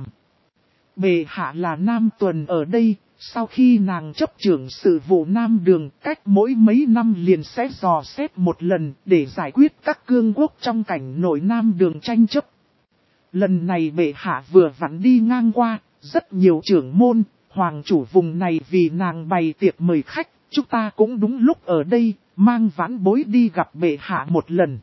Bệ hạ là Nam Tuần ở đây. Sau khi nàng chấp trưởng sự vụ Nam Đường, cách mỗi mấy năm liền sẽ dò xét một lần để giải quyết các cương quốc trong cảnh nội Nam Đường tranh chấp. Lần này bệ hạ vừa vặn đi ngang qua, rất nhiều trưởng môn, hoàng chủ vùng này vì nàng bày tiệc mời khách, chúng ta cũng đúng lúc ở đây, mang vãn bối đi gặp bệ hạ một lần.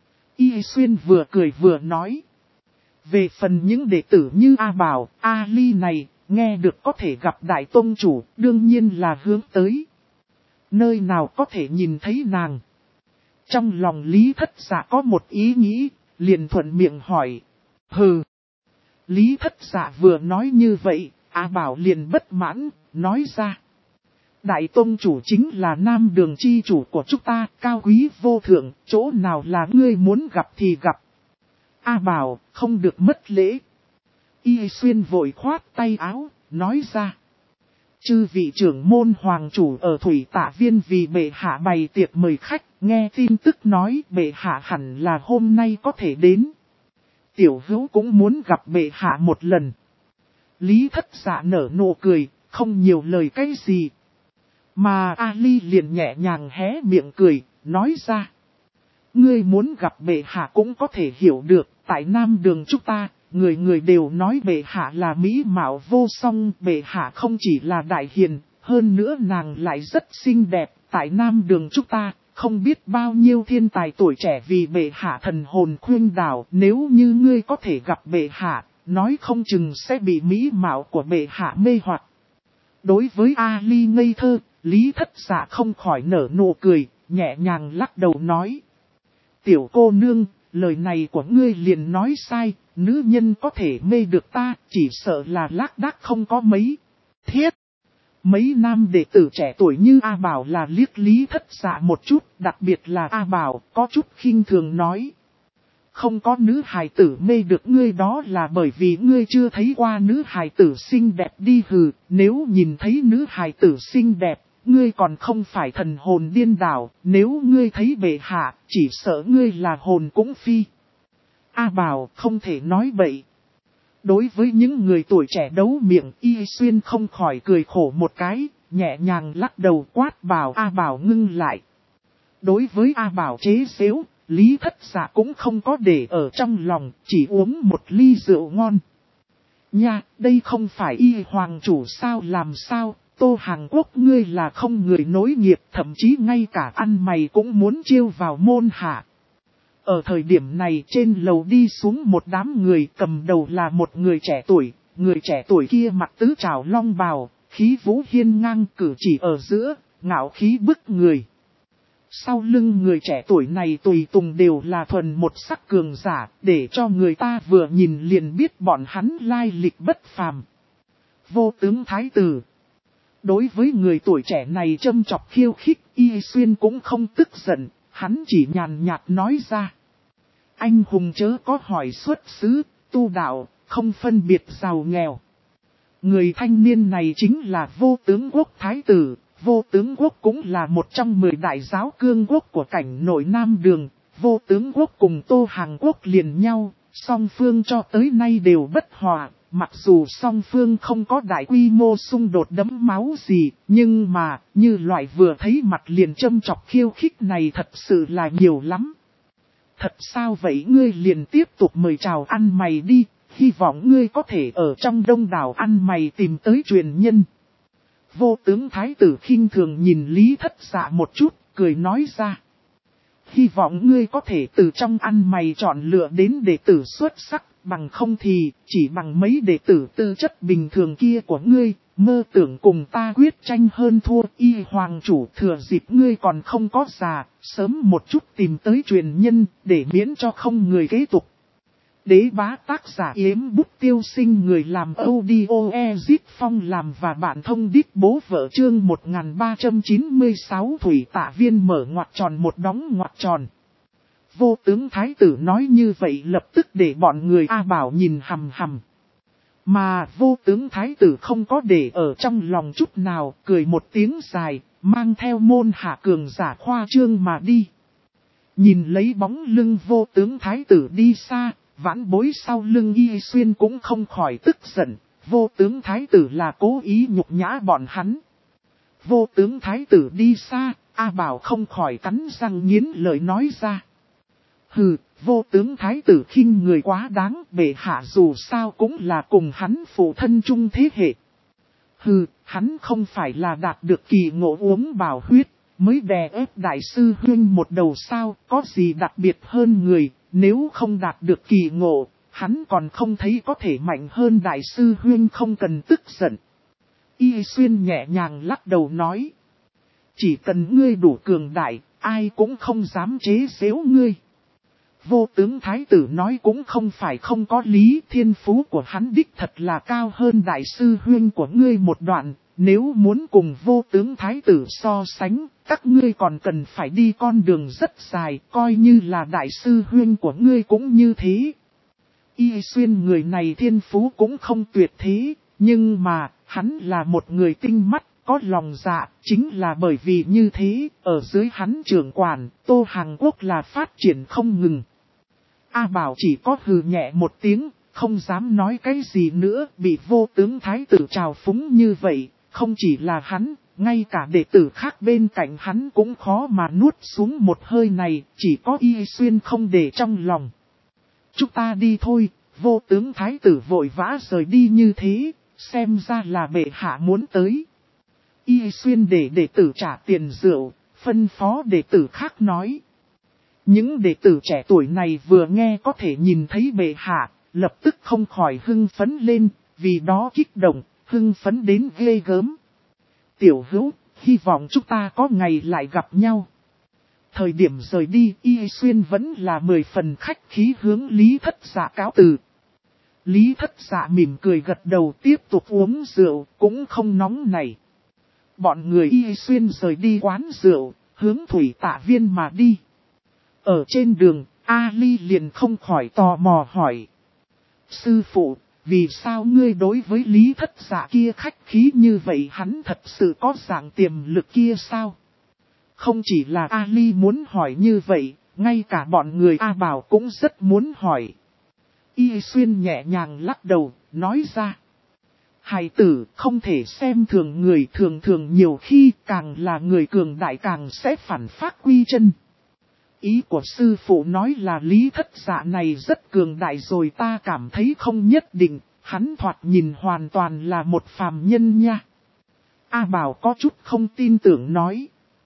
Y Xuyên vừa cười vừa nói. Về phần những đệ tử như A Bảo, A Ly này, nghe được có thể gặp Đại Tông Chủ, đương nhiên là hướng tới. Nơi nào có thể nhìn thấy nàng? Trong lòng Lý Thất Dạ có một ý nghĩ, liền thuận miệng hỏi. Hừ. Lý Thất Dạ vừa nói như vậy, A Bảo liền bất mãn, nói ra. Đại Tông Chủ chính là Nam Đường chi chủ của chúng ta, cao quý vô thượng, chỗ nào là ngươi muốn gặp thì gặp. A Bảo, không được mất lễ. Y Xuyên vội khoát tay áo, nói ra. Chư vị trưởng môn hoàng chủ ở Thủy Tạ Viên vì bệ hạ bày tiệc mời khách, nghe tin tức nói bệ hạ hẳn là hôm nay có thể đến. Tiểu hữu cũng muốn gặp bệ hạ một lần. Lý Thất Dạ nở nụ cười, không nhiều lời cái gì. Mà Ali liền nhẹ nhàng hé miệng cười, nói ra. Ngươi muốn gặp bệ hạ cũng có thể hiểu được, tại Nam Đường chúng ta, người người đều nói bệ hạ là mỹ mạo vô song, bệ hạ không chỉ là đại hiền, hơn nữa nàng lại rất xinh đẹp, tại Nam Đường chúng ta, không biết bao nhiêu thiên tài tuổi trẻ vì bệ hạ thần hồn khuyên đảo, nếu như ngươi có thể gặp bệ hạ, nói không chừng sẽ bị mỹ mạo của bệ hạ mê hoặc. Đối với Ali ngây thơ, Lý Thất Dạ không khỏi nở nụ cười, nhẹ nhàng lắc đầu nói. Tiểu cô nương, lời này của ngươi liền nói sai, nữ nhân có thể mê được ta, chỉ sợ là lác đác không có mấy. Thiết! Mấy nam đệ tử trẻ tuổi như A Bảo là liếc Lý Thất Dạ một chút, đặc biệt là A Bảo, có chút khinh thường nói. Không có nữ hài tử mê được ngươi đó là bởi vì ngươi chưa thấy qua nữ hài tử xinh đẹp đi hừ, nếu nhìn thấy nữ hài tử xinh đẹp, ngươi còn không phải thần hồn điên đảo, nếu ngươi thấy bệ hạ, chỉ sợ ngươi là hồn cũng phi. A Bảo không thể nói bậy. Đối với những người tuổi trẻ đấu miệng, Y Xuyên không khỏi cười khổ một cái, nhẹ nhàng lắc đầu quát bảo A Bảo ngưng lại. Đối với A Bảo chế xếu, Lý Thất Dạ cũng không có để ở trong lòng, chỉ uống một ly rượu ngon. Nha, đây không phải Y Hoàng chủ sao làm sao, Tô Hàng Quốc ngươi là không người nối nghiệp, thậm chí ngay cả ăn mày cũng muốn chiêu vào môn hạ. Ở thời điểm này trên lầu đi xuống một đám người, cầm đầu là một người trẻ tuổi kia mặc tứ trảo long bào, khí vũ hiên ngang, cử chỉ ở giữa, ngạo khí bức người. Sau lưng người trẻ tuổi này tùy tùng đều là thuần một sắc cường giả, để cho người ta vừa nhìn liền biết bọn hắn lai lịch bất phàm. Vô tướng thái tử. Đối với người tuổi trẻ này châm chọc khiêu khích, Y Xuyên cũng không tức giận, hắn chỉ nhàn nhạt nói ra. Anh hùng chớ có hỏi xuất xứ, tu đạo, không phân biệt giàu nghèo. Người thanh niên này chính là Vô Tướng Quốc thái tử. Vô Tướng Quốc cũng là một trong 10 đại giáo cương quốc của cảnh nội Nam Đường. Vô Tướng Quốc cùng Tô Hàng Quốc liền nhau, song phương cho tới nay đều bất hòa. Mặc dù song phương không có đại quy mô xung đột đẫm máu gì, nhưng mà, như loại vừa thấy mặt liền châm chọc khiêu khích này thật sự là nhiều lắm. Thật sao vậy, ngươi liền tiếp tục mời chào ăn mày đi, hy vọng ngươi có thể ở trong đông đảo ăn mày tìm tới truyền nhân. Vô tướng thái tử khinh thường nhìn Lý Thất Dạ một chút, cười nói ra. Hy vọng ngươi có thể từ trong ăn mày chọn lựa đến đệ tử xuất sắc, bằng không thì chỉ bằng mấy đệ tử tư chất bình thường kia của ngươi, mơ tưởng cùng ta quyết tranh hơn thua. Y Hoàng chủ thừa dịp ngươi còn không có già, sớm một chút tìm tới truyền nhân, để miễn cho không người kế tục. Đế bá tác giả Yếm Bút Tiêu Sinh, người làm audio Ezit Phong làm và bạn thông đít bố vợ, chương 1396 Thủy Tạ Viên mở ngoặc tròn một đóng ngoặc tròn. Vô tướng thái tử nói như vậy lập tức để bọn người A Bảo nhìn hằm hằm. Mà vô tướng thái tử không có để ở trong lòng chút nào, cười một tiếng dài, mang theo môn hạ cường giả khoa trương mà đi. Nhìn lấy bóng lưng vô tướng thái tử đi xa, vãn bối sau lưng Y Xuyên cũng không khỏi tức giận, vô tướng thái tử là cố ý nhục nhã bọn hắn. Vô tướng thái tử đi xa, A Bảo không khỏi cắn răng nghiến lời nói ra. Hừ, vô tướng thái tử khinh người quá đáng, bệ hạ dù sao cũng là cùng hắn phụ thân chung thế hệ. Hừ, hắn không phải là đạt được kỳ ngộ uống bảo huyết, mới đè ép đại sư huynh một đầu sao, có gì đặc biệt hơn người, nếu không đạt được kỳ ngộ, hắn còn không thấy có thể mạnh hơn đại sư huynh, không cần tức giận. Y Xuyên nhẹ nhàng lắc đầu nói. Chỉ cần ngươi đủ cường đại, ai cũng không dám chế giễu ngươi. Vô tướng thái tử nói cũng không phải không có lý, thiên phú của hắn đích thật là cao hơn đại sư huynh của ngươi một đoạn. Nếu muốn cùng vô tướng thái tử so sánh, các ngươi còn cần phải đi con đường rất dài, coi như là đại sư huynh của ngươi cũng như thế. Y Xuyên người này thiên phú cũng không tuyệt thế, nhưng mà, hắn là một người tinh mắt, có lòng dạ, chính là bởi vì như thế, ở dưới hắn trưởng quản, Tô Hàng Quốc là phát triển không ngừng. A Bảo chỉ có hừ nhẹ một tiếng, không dám nói cái gì nữa, bị vô tướng thái tử trào phúng như vậy, không chỉ là hắn, ngay cả đệ tử khác bên cạnh hắn cũng khó mà nuốt xuống một hơi này, chỉ có Y Xuyên không để trong lòng. Chúng ta đi thôi, vô tướng thái tử vội vã rời đi như thế, xem ra là bệ hạ muốn tới. Y Xuyên để đệ tử trả tiền rượu, phân phó đệ tử khác nói. Những đệ tử trẻ tuổi này vừa nghe có thể nhìn thấy bệ hạ, lập tức không khỏi hưng phấn lên, vì đó kích động, hưng phấn đến ghê gớm. Tiểu hữu, hy vọng chúng ta có ngày lại gặp nhau. Thời điểm rời đi, Y Xuyên vẫn là 10 phần khách khí hướng Lý Thất Dạ cáo từ. Lý Thất Dạ mỉm cười gật đầu, tiếp tục uống rượu, cũng không nóng nảy. Bọn người Y Xuyên rời đi quán rượu, hướng Thủy Tạ Viên mà đi. Ở trên đường, Ali liền không khỏi tò mò hỏi. Sư phụ, vì sao ngươi đối với Lý Thất Dạ kia khách khí như vậy, hắn thật sự có dạng tiềm lực kia sao? Không chỉ là Ali muốn hỏi như vậy, ngay cả bọn người A Bảo cũng rất muốn hỏi. Y Xuyên nhẹ nhàng lắc đầu, nói ra. Hài tử không thể xem thường người, thường nhiều khi càng là người cường đại càng sẽ phản phát quy chân. Ý của sư phụ nói là Lý Thất Dạ này rất cường đại rồi, ta cảm thấy không nhất định, Hắn thoạt nhìn hoàn toàn là một phàm nhân nha. A Bảo có chút không tin tưởng nói.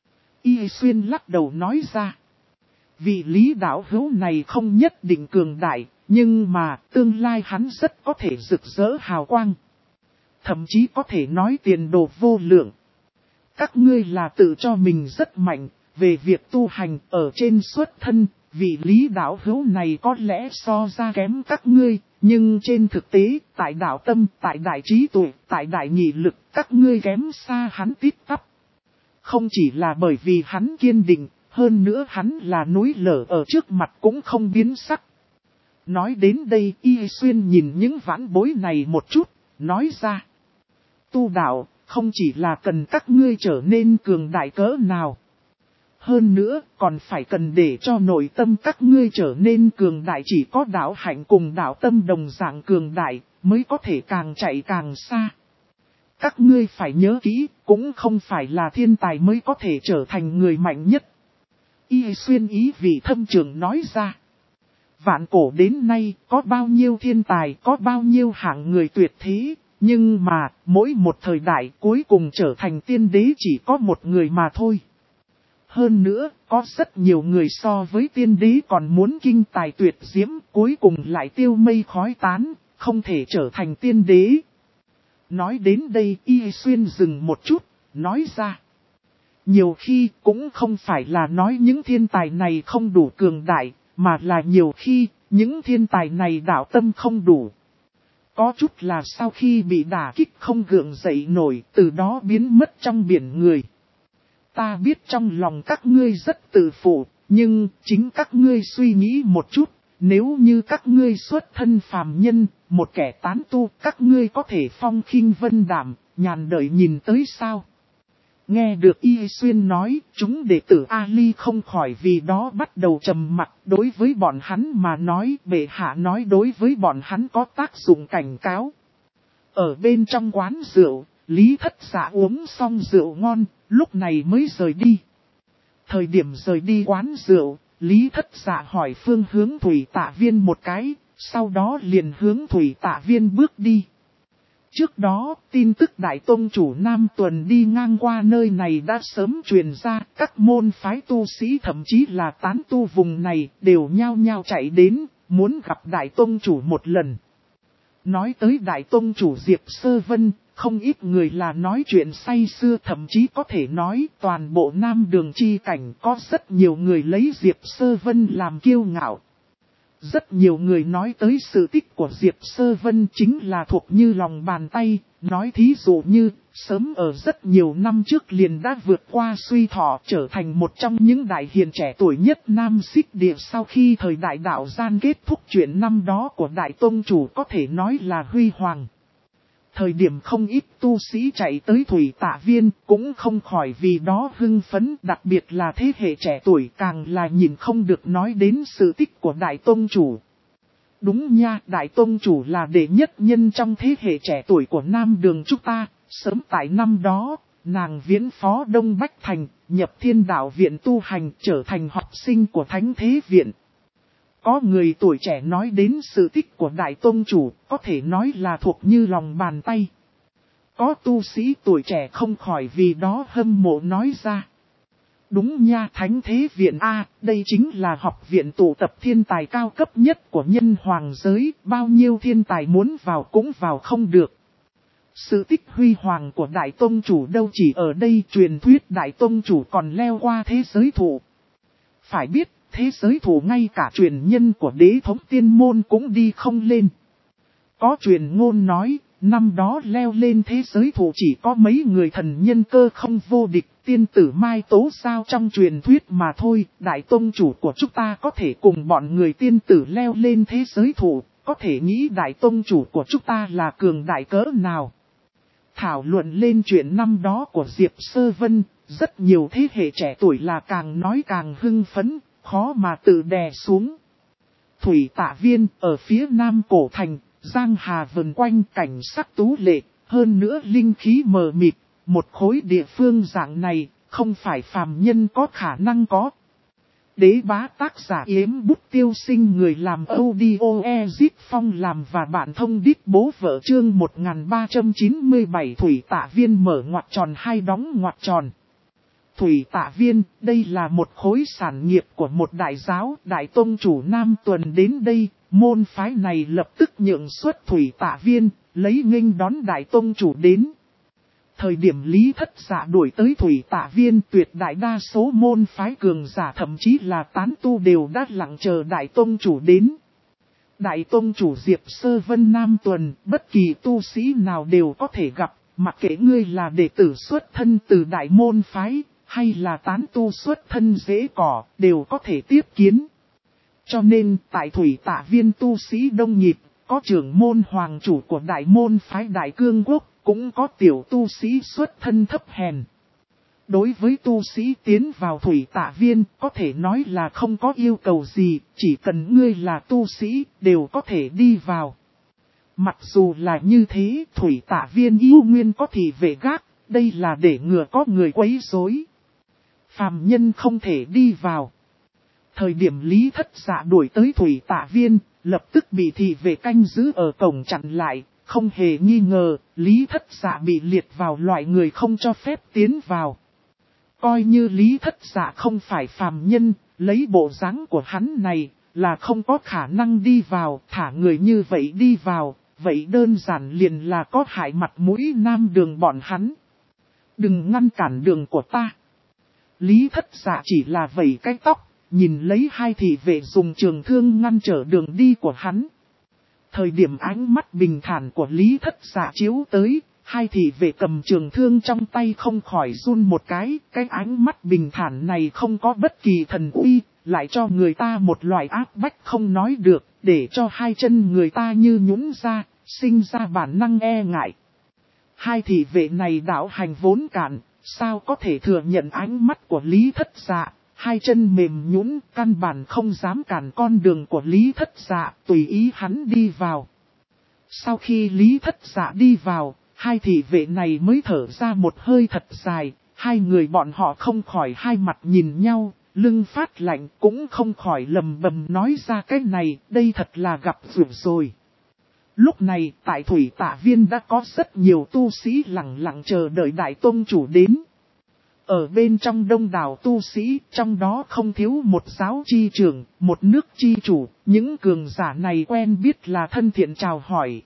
Y Xuyên lắc đầu nói ra. Vị Lý đạo hữu này không nhất định cường đại, nhưng mà tương lai hắn rất có thể rực rỡ hào quang. Thậm chí có thể nói tiền đồ vô lượng. Các ngươi là tự cho mình rất mạnh, về việc tu hành ở trên xuất thân, vị Lý đạo hữu này có lẽ so ra kém các ngươi, nhưng trên thực tế, tại đạo tâm, tại đại trí tuệ, tại đại nghị lực, các ngươi kém xa hắn tít tắp. Không chỉ là bởi vì hắn kiên định, hơn nữa hắn là núi lở ở trước mặt cũng không biến sắc. Nói đến đây Y Xuyên nhìn những vãn bối này một chút, nói ra. Tu đạo, không chỉ là cần các ngươi trở nên cường đại cỡ nào. Hơn nữa, còn phải cần để cho nội tâm các ngươi trở nên cường đại, chỉ có đạo hạnh cùng đạo tâm đồng dạng cường đại, mới có thể càng chạy càng xa. Các ngươi phải nhớ kỹ, cũng không phải là thiên tài mới có thể trở thành người mạnh nhất. Y Xuyên ý vị thâm trường nói ra. Vạn cổ đến nay, có bao nhiêu thiên tài, có bao nhiêu hạng người tuyệt thế, nhưng mà, mỗi một thời đại cuối cùng trở thành tiên đế chỉ có một người mà thôi. Hơn nữa, có rất nhiều người so với tiên đế còn muốn kinh tài tuyệt diễm, cuối cùng lại tiêu mây khói tán, không thể trở thành tiên đế. Nói đến đây Y Xuyên dừng một chút, nói ra. Nhiều khi cũng không phải là nói những thiên tài này không đủ cường đại, mà là nhiều khi những thiên tài này đạo tâm không đủ. Có chút là sau khi bị đả kích không gượng dậy nổi, từ đó biến mất trong biển người. Ta biết trong lòng các ngươi rất tự phụ, nhưng chính các ngươi suy nghĩ một chút, nếu như các ngươi xuất thân phàm nhân, một kẻ tán tu, các ngươi có thể phong khinh vân đạm, nhàn đợi nhìn tới sao? Nghe được Y Xuyên nói, chúng đệ tử Ali không khỏi vì đó bắt đầu trầm mặc. Đối với bọn hắn mà nói, bệ hạ nói đối với bọn hắn có tác dụng cảnh cáo. Ở bên trong quán rượu, Lý Thất Dạ uống xong rượu ngon, lúc này mới rời đi. Thời điểm rời đi quán rượu, Lý Thất Dạ hỏi phương hướng Thủy Tạ Viên một cái, sau đó liền hướng Thủy Tạ Viên bước đi. Trước đó, tin tức Đại Tông chủ Nam Tuần đi ngang qua nơi này đã sớm truyền ra, các môn phái tu sĩ thậm chí là tán tu vùng này đều nhao nhao chạy đến, muốn gặp Đại Tông chủ một lần. Nói tới Đại Tông chủ Diệp Sơ Vân, không ít người là nói chuyện say xưa, thậm chí có thể nói toàn bộ Nam Đường chi cảnh có rất nhiều người lấy Diệp Sơ Vân làm kiêu ngạo. Rất nhiều người nói tới sự tích của Diệp Sơ Vân chính là thuộc như lòng bàn tay, nói thí dụ như, sớm ở rất nhiều năm trước liền đã vượt qua suy thọ trở thành một trong những đại hiền trẻ tuổi nhất Nam Xích Địa sau khi thời đại đạo gian kết thúc chuyện năm đó của Đại Tông chủ có thể nói là huy hoàng. Thời điểm không ít tu sĩ chạy tới Thủy Tạ Viên cũng không khỏi vì đó hưng phấn, đặc biệt là thế hệ trẻ tuổi càng là nhìn không được nói đến sự tích của Đại Tông chủ. Đúng nha, Đại Tông chủ là đệ nhất nhân trong thế hệ trẻ tuổi của Nam Đường chúng ta, sớm tại năm đó, nàng viễn phó Đông Bách Thành, nhập Thiên Đạo Viện tu hành trở thành học sinh của Thánh Thế Viện. Có người tuổi trẻ nói đến sự tích của Đại Tông chủ, có thể nói là thuộc như lòng bàn tay. Có tu sĩ tuổi trẻ không khỏi vì đó hâm mộ nói ra. Đúng nha, Thánh Thế Viện A, đây chính là học viện tụ tập thiên tài cao cấp nhất của nhân hoàng giới, bao nhiêu thiên tài muốn vào cũng vào không được. Sự tích huy hoàng của Đại Tông chủ đâu chỉ ở đây, truyền thuyết Đại Tông chủ còn leo qua thế giới thụ. Phải biết, thế giới thụ ngay cả truyền nhân của đế thống tiên môn cũng đi không lên. Có truyền ngôn nói, năm đó leo lên thế giới thụ chỉ có mấy người thần nhân cơ không vô địch, tiên tử Mai Tố sao trong truyền thuyết mà thôi. Đại Tông chủ của chúng ta có thể cùng bọn người tiên tử leo lên thế giới thụ, có thể nghĩ Đại Tông chủ của chúng ta là cường đại cỡ nào. Thảo luận lên chuyện năm đó của Diệp Sơ Vân, rất nhiều thế hệ trẻ tuổi là càng nói càng hưng phấn, khó mà tự đè xuống. Thủy Tạ Viên ở phía nam cổ thành, giang hà vần quanh cảnh sắc tú lệ, hơn nữa linh khí mờ mịt, một khối địa phương dạng này, không phải phàm nhân có khả năng có. Đế bá tác giả Yếm Bút Tiêu Sinh, người làm audio Ezit Phong làm và bạn thông đít bố vợ. Chương 1397 Thủy Tạ Viên mở ngoặc tròn hai đóng ngoặc tròn. Thủy Tạ Viên, đây là một khối sản nghiệp của một đại giáo, đại tông chủ Nam Tuần đến đây, môn phái này lập tức nhượng xuất Thủy Tạ Viên, lấy nghênh đón đại tông chủ đến. Thời điểm Lý Thất Dạ đuổi tới Thủy Tạ Viên, tuyệt đại đa số môn phái cường giả thậm chí là tán tu đều đã lặng chờ đại tông chủ đến. Đại tông chủ Diệp Sơ Vân Nam Tuần, bất kỳ tu sĩ nào đều có thể gặp, mặc kệ ngươi là đệ tử xuất thân từ đại môn phái, hay là tán tu xuất thân dễ cỏ, đều có thể tiếp kiến. Cho nên, tại Thủy Tạ Viên tu sĩ đông nhịp, có trưởng môn hoàng chủ của đại môn phái Đại Cương Quốc, cũng có tiểu tu sĩ xuất thân thấp hèn. Đối với tu sĩ tiến vào Thủy Tạ Viên, có thể nói là không có yêu cầu gì, chỉ cần ngươi là tu sĩ, đều có thể đi vào. Mặc dù là như thế, Thủy Tạ Viên yêu nguyên có thị vệ gác, đây là để ngừa có người quấy rối. Phàm nhân không thể đi vào. Thời điểm Lý Thất Dạ đuổi tới Thủy Tạ Viên, lập tức bị thị vệ canh giữ ở cổng chặn lại, không hề nghi ngờ, Lý Thất Dạ bị liệt vào loại người không cho phép tiến vào. Coi như Lý Thất Dạ không phải phàm nhân, lấy bộ dáng của hắn này, là không có khả năng đi vào, thả người như vậy đi vào, vậy đơn giản liền là có hại mặt mũi Nam Đường bọn hắn. Đừng ngăn cản đường của ta. Lý Thất Dạ chỉ là vẩy cái tóc, nhìn lấy hai thị vệ dùng trường thương ngăn trở đường đi của hắn. Thời điểm ánh mắt bình thản của Lý Thất Dạ chiếu tới, hai thị vệ cầm trường thương trong tay không khỏi run một cái ánh mắt bình thản này không có bất kỳ thần uy, lại cho người ta một loại áp bách không nói được, để cho hai chân người ta như nhũn ra, sinh ra bản năng e ngại. Hai thị vệ này đạo hành vốn cạn, sao có thể thừa nhận ánh mắt của Lý Thất Dạ, hai chân mềm nhũn, căn bản không dám cản con đường của Lý Thất Dạ, tùy ý hắn đi vào. Sau khi Lý Thất Dạ đi vào, hai thị vệ này mới thở ra một hơi thật dài, hai người bọn họ không khỏi hai mặt nhìn nhau, lưng phát lạnh cũng không khỏi lầm bầm nói ra cái này, đây thật là gặp rủi rồi. Lúc này, tại Thủy Tạ Viên đã có rất nhiều tu sĩ lặng lặng chờ đợi đại tông chủ đến. Ở bên trong đông đảo tu sĩ, trong đó không thiếu một giáo chi trưởng, một nước chi chủ, những cường giả này quen biết là thân thiện chào hỏi.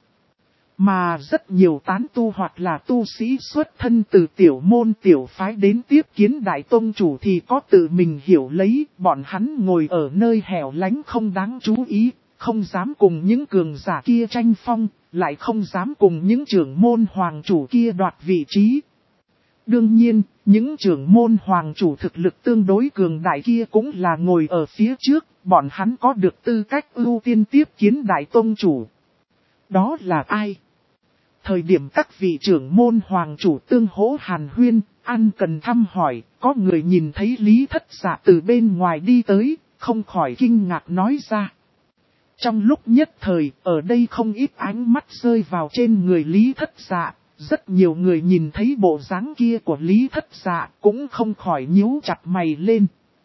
Mà rất nhiều tán tu hoặc là tu sĩ xuất thân từ tiểu môn tiểu phái đến tiếp kiến đại tông chủ thì có tự mình hiểu lấy, bọn hắn ngồi ở nơi hẻo lánh không đáng chú ý, không dám cùng những cường giả kia tranh phong, lại không dám cùng những trưởng môn hoàng chủ kia đoạt vị trí. Đương nhiên, những trưởng môn hoàng chủ thực lực tương đối cường đại kia cũng là ngồi ở phía trước, bọn hắn có được tư cách ưu tiên tiếp kiến đại tông chủ. Đó là ai? Thời điểm các vị trưởng môn hoàng chủ tương hỗ hàn huyên, ăn cần thăm hỏi, có người nhìn thấy Lý Thất Dạ từ bên ngoài đi tới, không khỏi kinh ngạc nói ra. Trong lúc nhất thời, ở đây không ít ánh mắt rơi vào trên người Lý Thất Dạ, rất nhiều người nhìn thấy bộ dáng kia của Lý Thất Dạ cũng không khỏi nhíu chặt mày lên.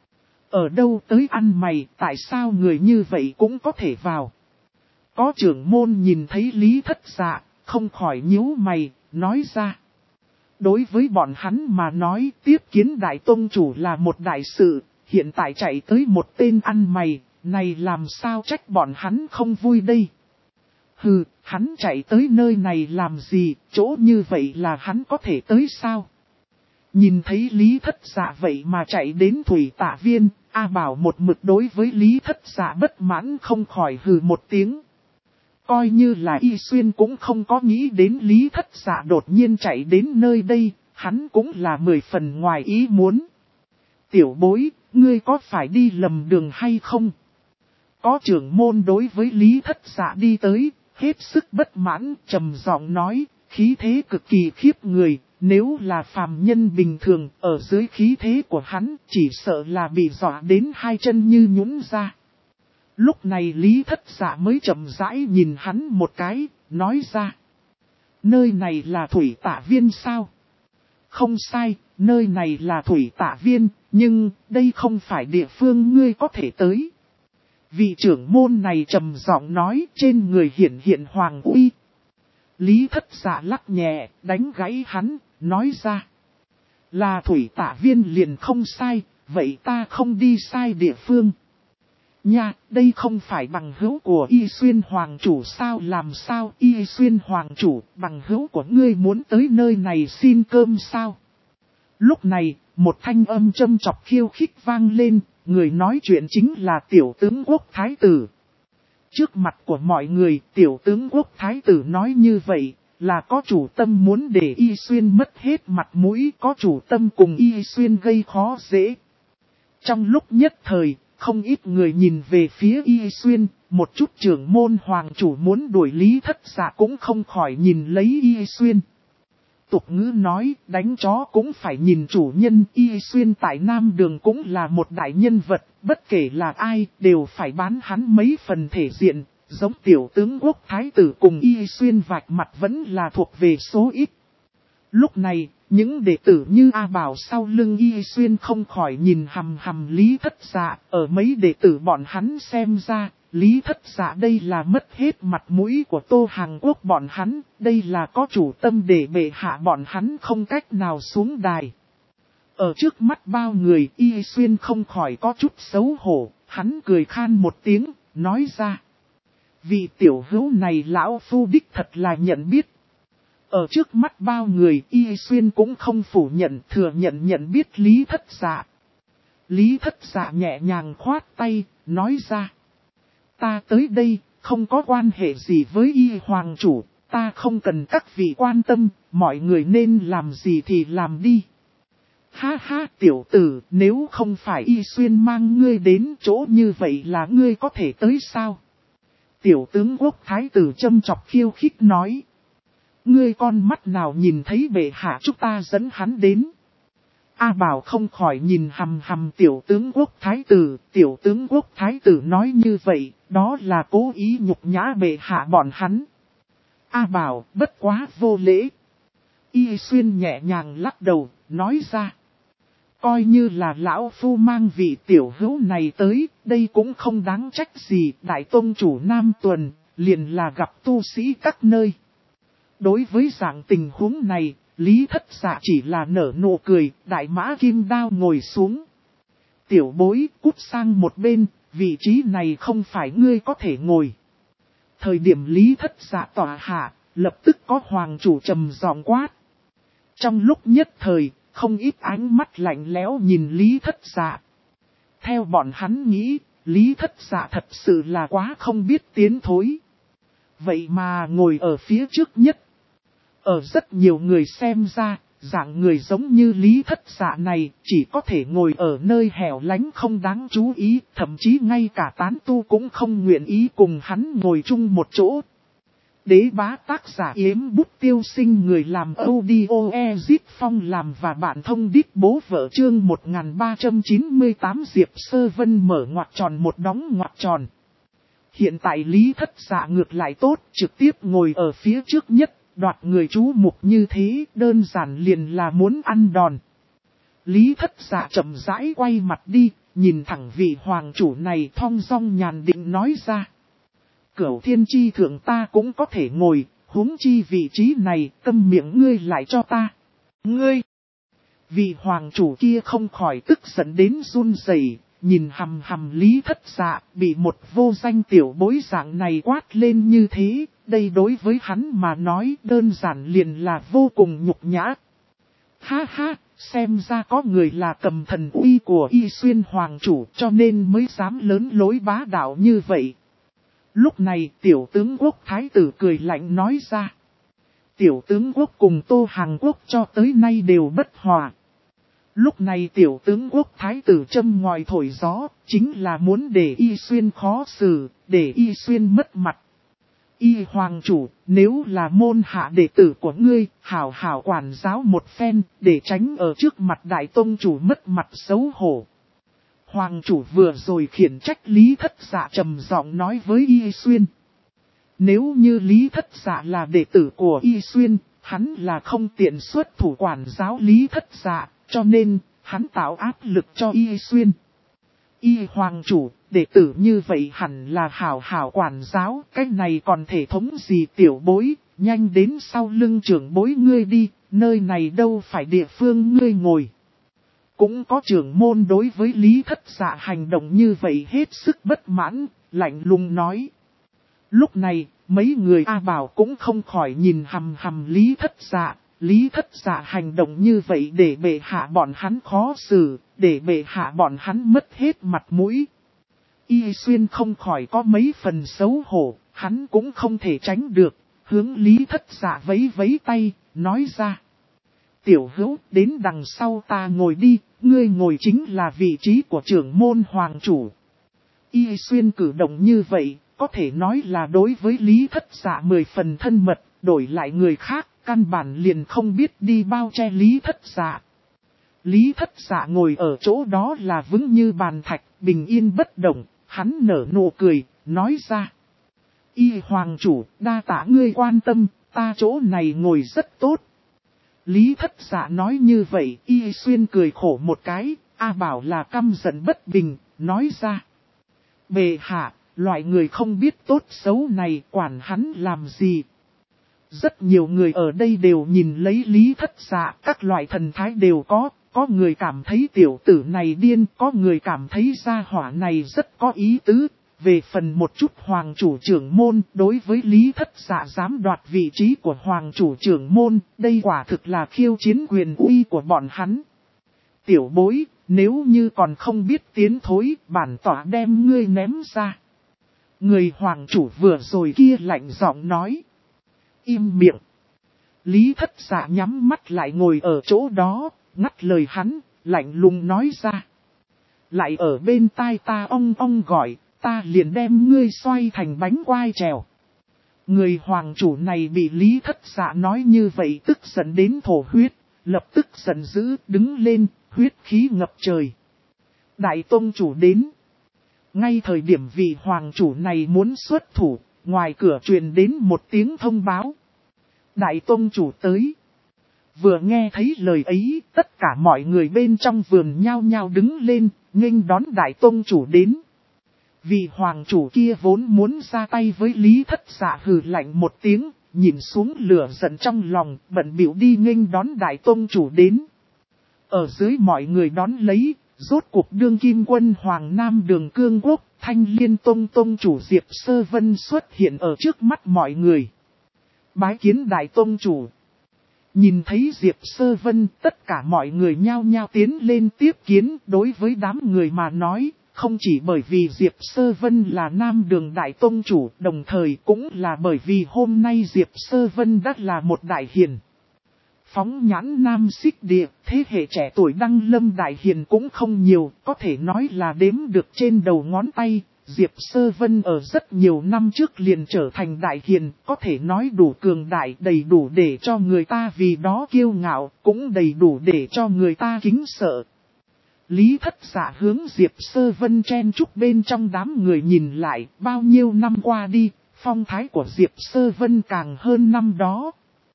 Ở đâu tới ăn mày, tại sao người như vậy cũng có thể vào? Có trưởng môn nhìn thấy Lý Thất Dạ, không khỏi nhíu mày, nói ra. Đối với bọn hắn mà nói, tiếp kiến đại tông chủ là một đại sự, hiện tại chạy tới một tên ăn mày, này làm sao trách bọn hắn không vui đây? Hừ, hắn chạy tới nơi này làm gì, chỗ như vậy là hắn có thể tới sao? Nhìn thấy Lý Thất Dạ vậy mà chạy đến Thủy Tạ Viên, A Bảo một mực đối với Lý Thất Dạ bất mãn không khỏi hừ một tiếng. Coi như là Y Xuyên cũng không có nghĩ đến Lý Thất Dạ đột nhiên chạy đến nơi đây, hắn cũng là 10 phần ngoài ý muốn. Tiểu bối, ngươi có phải đi lầm đường hay không? Có trưởng môn đối với Lý Thất Dạ đi tới, hết sức bất mãn, trầm giọng nói, khí thế cực kỳ khiếp người, nếu là phàm nhân bình thường, ở dưới khí thế của hắn, chỉ sợ là bị dọa đến hai chân như nhũn ra. Lúc này Lý Thất Dạ mới chậm rãi nhìn hắn một cái, nói ra. Nơi này là Thủy Tạ Viên sao? Không sai, nơi này là Thủy Tạ Viên, nhưng đây không phải địa phương ngươi có thể tới. Vị trưởng môn này trầm giọng nói, trên người hiện hoàng uy. Lý Thất Dạ lắc nhẹ, đánh gãy hắn, nói ra. Là Thủy Tạ Viên liền không sai, vậy ta không đi sai địa phương. Nha, đây không phải bằng hữu của Y Xuyên Hoàng Chủ sao, làm sao Y Xuyên Hoàng Chủ, bằng hữu của ngươi muốn tới nơi này xin cơm sao? Lúc này, một thanh âm châm chọc khiêu khích vang lên, người nói chuyện chính là tiểu tướng quốc thái tử. Trước mặt của mọi người, tiểu tướng quốc thái tử nói như vậy, là có chủ tâm muốn để Y Xuyên mất hết mặt mũi, có chủ tâm cùng Y Xuyên gây khó dễ. Trong lúc nhất thời, không ít người nhìn về phía Y Xuyên, một chút trưởng môn hoàng chủ muốn đuổi Lý Thất Dạ cũng không khỏi nhìn lấy Y Xuyên. Tục ngữ nói, đánh chó cũng phải nhìn chủ nhân, Y Xuyên tại Nam Đường cũng là một đại nhân vật, bất kể là ai, đều phải bán hắn mấy phần thể diện, giống tiểu tướng quốc thái tử cùng Y Xuyên vạch mặt vẫn là thuộc về số ít. Lúc này, những đệ tử như A Bảo sau lưng Y Xuyên không khỏi nhìn hằm hằm Lý Thất Dạ, ở mấy đệ tử bọn hắn xem ra, Lý Thất Dạ đây là mất hết mặt mũi của Tô Hàng Quốc bọn hắn, đây là có chủ tâm để bệ hạ bọn hắn không cách nào xuống đài. Ở trước mắt bao người Y Xuyên không khỏi có chút xấu hổ, hắn cười khan một tiếng, nói ra. Vị tiểu hữu này lão phu đích thật là nhận biết. Ở trước mắt bao người Y Xuyên cũng không phủ nhận thừa nhận biết Lý Thất Dạ. Lý Thất Dạ nhẹ nhàng khoát tay, nói ra. Ta tới đây, không có quan hệ gì với Y Hoàng Chủ, ta không cần các vị quan tâm, mọi người nên làm gì thì làm đi. Ha ha tiểu tử, nếu không phải Y Xuyên mang ngươi đến chỗ như vậy là ngươi có thể tới sao? Tiểu tướng quốc thái tử châm chọc khiêu khích nói. Ngươi con mắt nào nhìn thấy bệ hạ chúng ta dẫn hắn đến. A Bảo không khỏi nhìn hằm hằm tiểu tướng quốc thái tử. Tiểu tướng quốc thái tử nói như vậy, đó là cố ý nhục nhã bệ hạ bọn hắn. A Bảo bất quá vô lễ. Y Xuyên nhẹ nhàng lắc đầu, nói ra. Coi như là lão phu mang vị tiểu hữu này tới, đây cũng không đáng trách gì. Đại tôn chủ Nam Tuần, liền là gặp tu sĩ các nơi. Đối với dạng tình huống này, Lý Thất Dạ chỉ là nở nụ cười, đại mã kim đao ngồi xuống. Tiểu bối cút sang một bên, vị trí này không phải ngươi có thể ngồi. Thời điểm Lý Thất Dạ tỏa hạ, lập tức có hoàng chủ trầm giọng quát. Trong lúc nhất thời, không ít ánh mắt lạnh lẽo nhìn Lý Thất Dạ. Theo bọn hắn nghĩ, Lý Thất Dạ thật sự là quá không biết tiến thối. Vậy mà ngồi ở phía trước nhất. Ở rất nhiều người xem ra, dạng người giống như Lý Thất Dạ này chỉ có thể ngồi ở nơi hẻo lánh không đáng chú ý, thậm chí ngay cả tán tu cũng không nguyện ý cùng hắn ngồi chung một chỗ. Đế bá tác giả Yếm Bút Tiêu Sinh, người làm audio Ezit Phong làm và bạn thông đít bố vợ chương 1398 Diệp Sơ Vân mở ngoặc tròn một đóng ngoặc tròn. Hiện tại Lý Thất Dạ ngược lại tốt, trực tiếp ngồi ở phía trước nhất, đoạt người chú mục như thế, đơn giản liền là muốn ăn đòn. Lý Thất Dạ chậm rãi quay mặt đi, nhìn thẳng vị hoàng chủ này thong dong nhàn định nói ra. Cửu thiên chi thượng ta cũng có thể ngồi, huống chi vị trí này, câm miệng ngươi lại cho ta. Ngươi! Vị hoàng chủ kia không khỏi tức giận đến run rẩy, nhìn hằm hằm Lý Thất Dạ, bị một vô danh tiểu bối dạng này quát lên như thế, đây đối với hắn mà nói đơn giản liền là vô cùng nhục nhã. Ha ha, xem ra có người là cầm thần uy của Y Xuyên hoàng chủ cho nên mới dám lớn lối bá đạo như vậy. Lúc này tiểu tướng quốc thái tử cười lạnh nói ra. Tiểu tướng quốc cùng Tô Hàng Quốc cho tới nay đều bất hòa. Lúc này tiểu tướng quốc thái tử châm ngòi thổi gió, chính là muốn để Y Xuyên khó xử, để Y Xuyên mất mặt. Y hoàng chủ, nếu là môn hạ đệ tử của ngươi, hảo hảo quản giáo một phen, để tránh ở trước mặt đại tông chủ mất mặt xấu hổ. Hoàng chủ vừa rồi khiển trách Lý Thất Dạ trầm giọng nói với Y Xuyên. Nếu như Lý Thất Dạ là đệ tử của Y Xuyên, hắn là không tiện xuất thủ quản giáo Lý Thất Dạ, cho nên, hắn tạo áp lực cho Y Xuyên. Y hoàng chủ, đệ tử như vậy hẳn là hảo hảo quản giáo, cái này còn thể thống gì tiểu bối, nhanh đến sau lưng trưởng bối ngươi đi, nơi này đâu phải địa phương ngươi ngồi. Cũng có trưởng môn đối với Lý Thất Dạ hành động như vậy hết sức bất mãn, lạnh lùng nói. Lúc này, mấy người A Bảo cũng không khỏi nhìn hằm hằm Lý Thất Dạ. Lý Thất Dạ hành động như vậy để bệ hạ bọn hắn khó xử, để bệ hạ bọn hắn mất hết mặt mũi. Y Xuyên không khỏi có mấy phần xấu hổ, hắn cũng không thể tránh được, hướng Lý Thất Dạ vẫy vẫy tay, nói ra. Tiểu hữu, đến đằng sau ta ngồi đi, ngươi ngồi chính là vị trí của trưởng môn hoàng chủ. Y Xuyên cử động như vậy, có thể nói là đối với Lý Thất Dạ 10 phần thân mật, đổi lại người khác, căn bản liền không biết đi bao che Lý Thất Dạ. Lý Thất Dạ ngồi ở chỗ đó là vững như bàn thạch, bình yên bất động, hắn nở nụ cười, nói ra. Y hoàng chủ, đa tạ ngươi quan tâm, ta chỗ này ngồi rất tốt. Lý Thất Dạ nói như vậy, Y Xuyên cười khổ một cái, A Bảo là căm giận bất bình, nói ra. Bệ hạ, loại người không biết tốt xấu này quản hắn làm gì. Rất nhiều người ở đây đều nhìn lấy Lý Thất Dạ, các loại thần thái đều có người cảm thấy tiểu tử này điên, có người cảm thấy gia hỏa này rất có ý tứ. Về phần một chút hoàng chủ trưởng môn, đối với Lý Thất Dạ dám đoạt vị trí của hoàng chủ trưởng môn, đây quả thực là khiêu chiến quyền uy của bọn hắn. Tiểu bối, nếu như còn không biết tiến thối, bản tỏa đem ngươi ném ra. Người hoàng chủ vừa rồi kia lạnh giọng nói. Im miệng. Lý Thất Dạ nhắm mắt lại ngồi ở chỗ đó, ngắt lời hắn, lạnh lùng nói ra. Lại ở bên tai ta ong ong gọi, ta liền đem ngươi xoay thành bánh quai trèo. Người hoàng chủ này bị Lý Thất Dạ nói như vậy tức giận đến thổ huyết, lập tức giận dữ đứng lên, huyết khí ngập trời. Đại tông chủ đến. Ngay thời điểm vị hoàng chủ này muốn xuất thủ, ngoài cửa truyền đến một tiếng thông báo. Đại tông chủ tới. Vừa nghe thấy lời ấy, tất cả mọi người bên trong vườn nhao nhao đứng lên, nghênh đón đại tông chủ đến. Vị hoàng chủ kia vốn muốn ra tay với Lý Thất Dạ hừ lạnh một tiếng, nhìn xuống lửa giận trong lòng, bận bịu đi nghênh đón đại tông chủ đến. Ở dưới mọi người đón lấy, rốt cuộc đương kim quân Hoàng Nam Đường Cương Quốc, Thanh Liên Tông tông chủ Diệp Sơ Vân xuất hiện ở trước mắt mọi người. Bái kiến đại tông chủ. Nhìn thấy Diệp Sơ Vân, tất cả mọi người nhao nhao tiến lên tiếp kiến. Đối với đám người mà nói, không chỉ bởi vì Diệp Sơ Vân là Nam Đường đại tông chủ, đồng thời cũng là bởi vì hôm nay Diệp Sơ Vân đã là một đại hiền. Phóng nhãn Nam Xích Địa, thế hệ trẻ tuổi đăng lâm đại hiền cũng không nhiều, có thể nói là đếm được trên đầu ngón tay. Diệp Sơ Vân ở rất nhiều năm trước liền trở thành đại hiền, có thể nói đủ cường đại, đầy đủ để cho người ta vì đó kiêu ngạo, cũng đầy đủ để cho người ta kính sợ. Lý Thất Dạ hướng Diệp Sơ Vân chen chúc bên trong đám người nhìn lại, bao nhiêu năm qua đi, phong thái của Diệp Sơ Vân càng hơn năm đó.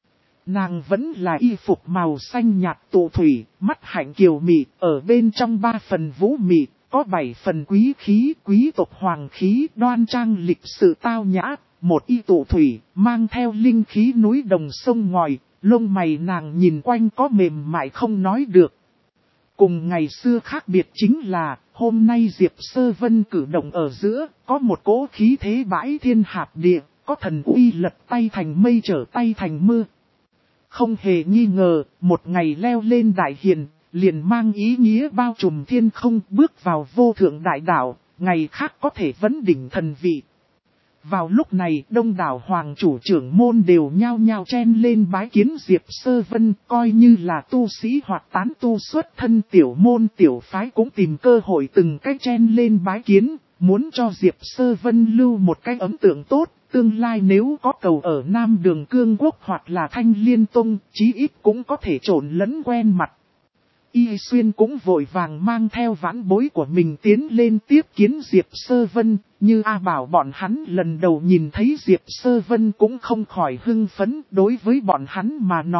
Nàng vẫn là y phục màu xanh nhạt tụ thủy, mắt hạnh kiều mị, ở bên trong 3 phần vũ mị, có 7 phần quý khí, quý tộc hoàng khí, đoan trang lịch sự tao nhã, một y tụ thủy, mang theo linh khí núi đồng sông ngòi, lông mày nàng nhìn quanh có mềm mại không nói được. Cùng ngày xưa khác biệt chính là, hôm nay Diệp Sơ Vân cử động ở giữa, có một cỗ khí thế bãi thiên hạp địa, có thần uy lật tay thành mây trở tay thành mưa. Không hề nghi ngờ, một ngày leo lên đại hiền, liền mang ý nghĩa bao trùm thiên không bước vào vô thượng đại đạo, ngày khác có thể vấn đỉnh thần vị. Vào lúc này, đông đảo hoàng chủ trưởng môn đều nhao nhao chen lên bái kiến Diệp Sơ Vân, coi như là tu sĩ hoặc tán tu xuất thân tiểu môn tiểu phái cũng tìm cơ hội từng cách chen lên bái kiến, muốn cho Diệp Sơ Vân lưu một cái ấn tượng tốt. Tương lai nếu có cầu ở Nam Đường Cương Quốc hoặc là Thanh Liên Tông, chí ít cũng có thể trộn lẫn quen mặt. Y Xuyên cũng vội vàng mang theo vãn bối của mình tiến lên tiếp kiến Diệp Sơ Vân, như A Bảo bọn hắn lần đầu nhìn thấy Diệp Sơ Vân cũng không khỏi hưng phấn, đối với bọn hắn mà nói,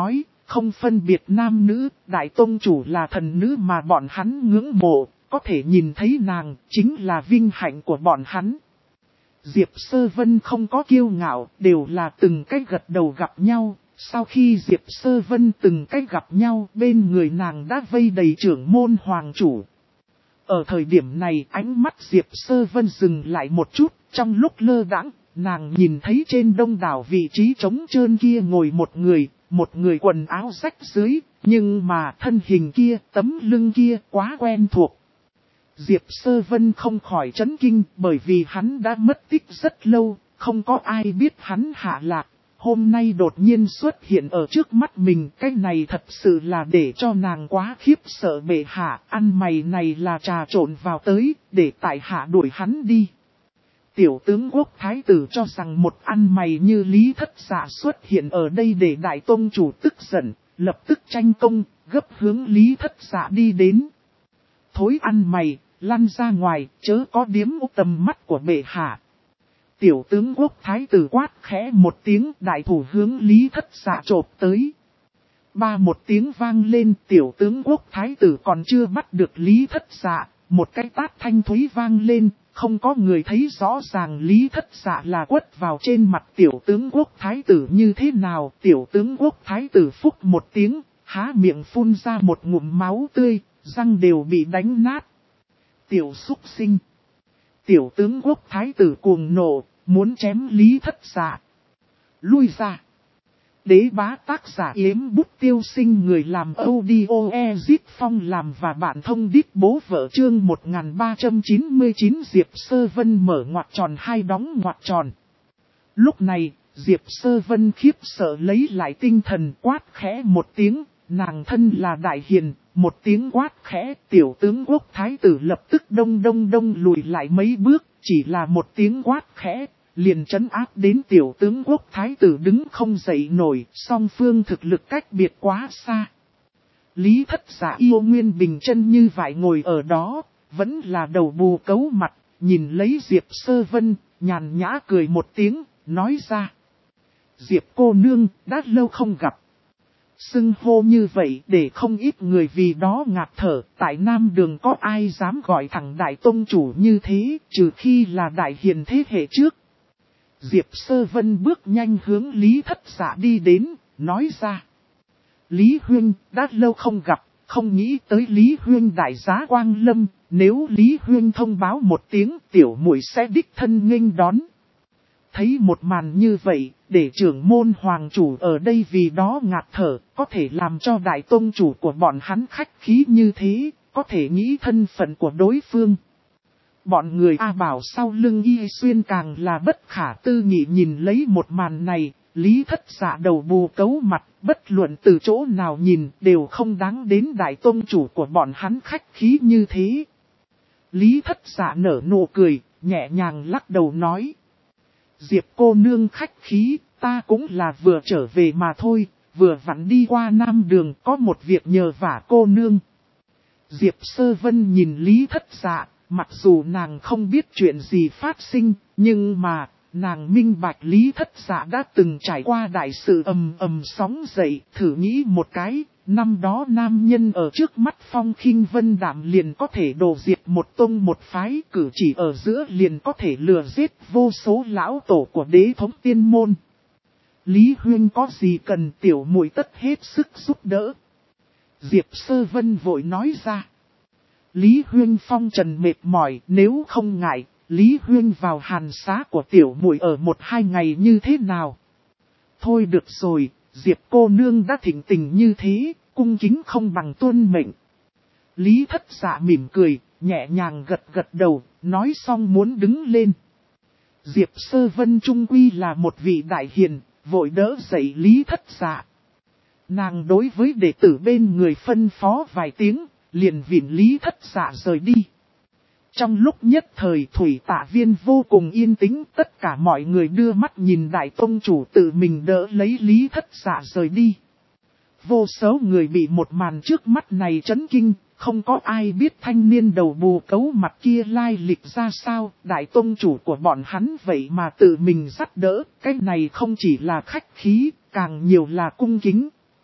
không phân biệt nam nữ, đại tông chủ là thần nữ mà bọn hắn ngưỡng mộ, có thể nhìn thấy nàng, chính là vinh hạnh của bọn hắn. Diệp Sơ Vân không có kiêu ngạo, đều là từng cách gật đầu gặp nhau. Sau khi Diệp Sơ Vân từng cách gặp nhau, bên người nàng đã vây đầy trưởng môn hoàng chủ. Ở thời điểm này, ánh mắt Diệp Sơ Vân dừng lại một chút, trong lúc lơ đãng, nàng nhìn thấy trên đông đảo vị trí trống trơn kia ngồi một người quần áo rách rưới, nhưng mà thân hình kia, tấm lưng kia quá quen thuộc. Diệp Sơ Vân không khỏi chấn kinh bởi vì hắn đã mất tích rất lâu, không có ai biết hắn hạ lạc. Hôm nay đột nhiên xuất hiện ở trước mắt mình, cái này thật sự là để cho nàng quá khiếp sợ. Bệ hạ, ăn mày này là trà trộn vào tới, để tại hạ đuổi hắn đi. Tiểu tướng quốc thái tử cho rằng một ăn mày như Lý Thất Dạ xuất hiện ở đây để đại tông chủ tức giận, lập tức tranh công, gấp hướng Lý Thất Dạ đi đến. Thối ăn mày, lăn ra ngoài, chớ có điếm tầm mắt của bệ hạ. Tiểu tướng quốc thái tử quát khẽ một tiếng, đại thủ hướng Lý Thất Dạ chộp tới. Ba một tiếng vang lên, tiểu tướng quốc thái tử còn chưa bắt được Lý Thất Dạ, một cái tát thanh thúy vang lên, không có người thấy rõ ràng Lý Thất Dạ là quất vào trên mặt tiểu tướng quốc thái tử như thế nào. Tiểu tướng quốc thái tử phúc một tiếng, há miệng phun ra một ngụm máu tươi, răng đều bị đánh nát. Tiểu súc sinh. Tiểu tướng quốc thái tử cuồng nộ, muốn chém Lý Thất Dạ. Lui ra. Đế bá tác giả Yếm Bút Tiêu Sinh, người làm audio Ezit Phong làm và bạn thông đít bố vợ. Chương 1399 Diệp Sơ Vân mở ngoặc tròn hai đóng ngoặc tròn. Lúc này, Diệp Sơ Vân khiếp sợ lấy lại tinh thần, quát khẽ một tiếng, nàng thân là đại hiền. Một tiếng quát khẽ, tiểu tướng quốc thái tử lập tức đông lùi lại mấy bước, chỉ là một tiếng quát khẽ, liền trấn áp đến tiểu tướng quốc thái tử đứng không dậy nổi, song phương thực lực cách biệt quá xa. Lý Thất Dạ yêu nguyên bình chân như vải ngồi ở đó, vẫn là đầu bù cấu mặt, nhìn lấy Diệp Sơ Vân, nhàn nhã cười một tiếng, nói ra. Diệp cô nương, đã lâu không gặp. Xưng hô như vậy để không ít người vì đó ngạt thở, tại Nam Đường có ai dám gọi thẳng đại tông chủ như thế, trừ khi là đại hiền thế hệ trước. Diệp Sơ Vân bước nhanh hướng Lý Thất Dạ đi đến, nói ra. Lý Huyên, đã lâu không gặp, không nghĩ tới Lý Huyên đại giá quang lâm, nếu Lý Huyên thông báo một tiếng tiểu muội sẽ đích thân nghênh đón. Thấy một màn như vậy, để trưởng môn hoàng chủ ở đây vì đó ngạt thở, có thể làm cho đại tông chủ của bọn hắn khách khí như thế, có thể nghĩ thân phận của đối phương. Bọn người A Bảo sau lưng Y Xuyên càng là bất khả tư nghị nhìn lấy một màn này, Lý Thất Dạ đầu bù cấu mặt, bất luận từ chỗ nào nhìn đều không đáng đến đại tông chủ của bọn hắn khách khí như thế. Lý Thất Dạ nở nụ cười, nhẹ nhàng lắc đầu nói. Diệp cô nương khách khí, ta cũng là vừa trở về mà thôi, vừa vặn đi qua Nam Đường có một việc nhờ vả cô nương. Diệp Sơ Vân nhìn Lý Thất Dạ, mặc dù nàng không biết chuyện gì phát sinh, nhưng mà, nàng minh bạch Lý Thất Dạ đã từng trải qua đại sự ầm sóng dậy, thử nghĩ một cái. Năm đó nam nhân ở trước mắt phong khinh vân đạm liền có thể đổ diệt một tông một phái, cử chỉ ở giữa liền có thể lừa giết vô số lão tổ của đế thống tiên môn. Lý Huyên có gì cần tiểu muội tất hết sức giúp đỡ. Diệp Sơ Vân vội nói ra. Lý Huyên phong trần mệt mỏi, nếu không ngại, Lý Huyên vào hàn xá của tiểu muội ở 1-2 ngày như thế nào. Thôi được rồi. Diệp cô nương đã thỉnh tình như thế, cung kính không bằng tuân mệnh. Lý Thất Dạ mỉm cười, nhẹ nhàng gật đầu, nói xong muốn đứng lên. Diệp Sơ Vân trung quy là một vị đại hiền, vội đỡ dậy Lý Thất Dạ. Nàng đối với đệ tử bên người phân phó vài tiếng, liền vịn Lý Thất Dạ rời đi. Trong lúc nhất thời Thủy Tạ Viên vô cùng yên tĩnh, tất cả mọi người đưa mắt nhìn đại tông chủ tự mình đỡ lấy Lý Thất Dạ rời đi. Vô số người bị một màn trước mắt này chấn kinh, không có ai biết thanh niên đầu bù cấu mặt kia lai lịch ra sao, đại tông chủ của bọn hắn vậy mà tự mình dắt đỡ, cái này không chỉ là khách khí, càng nhiều là cung kính.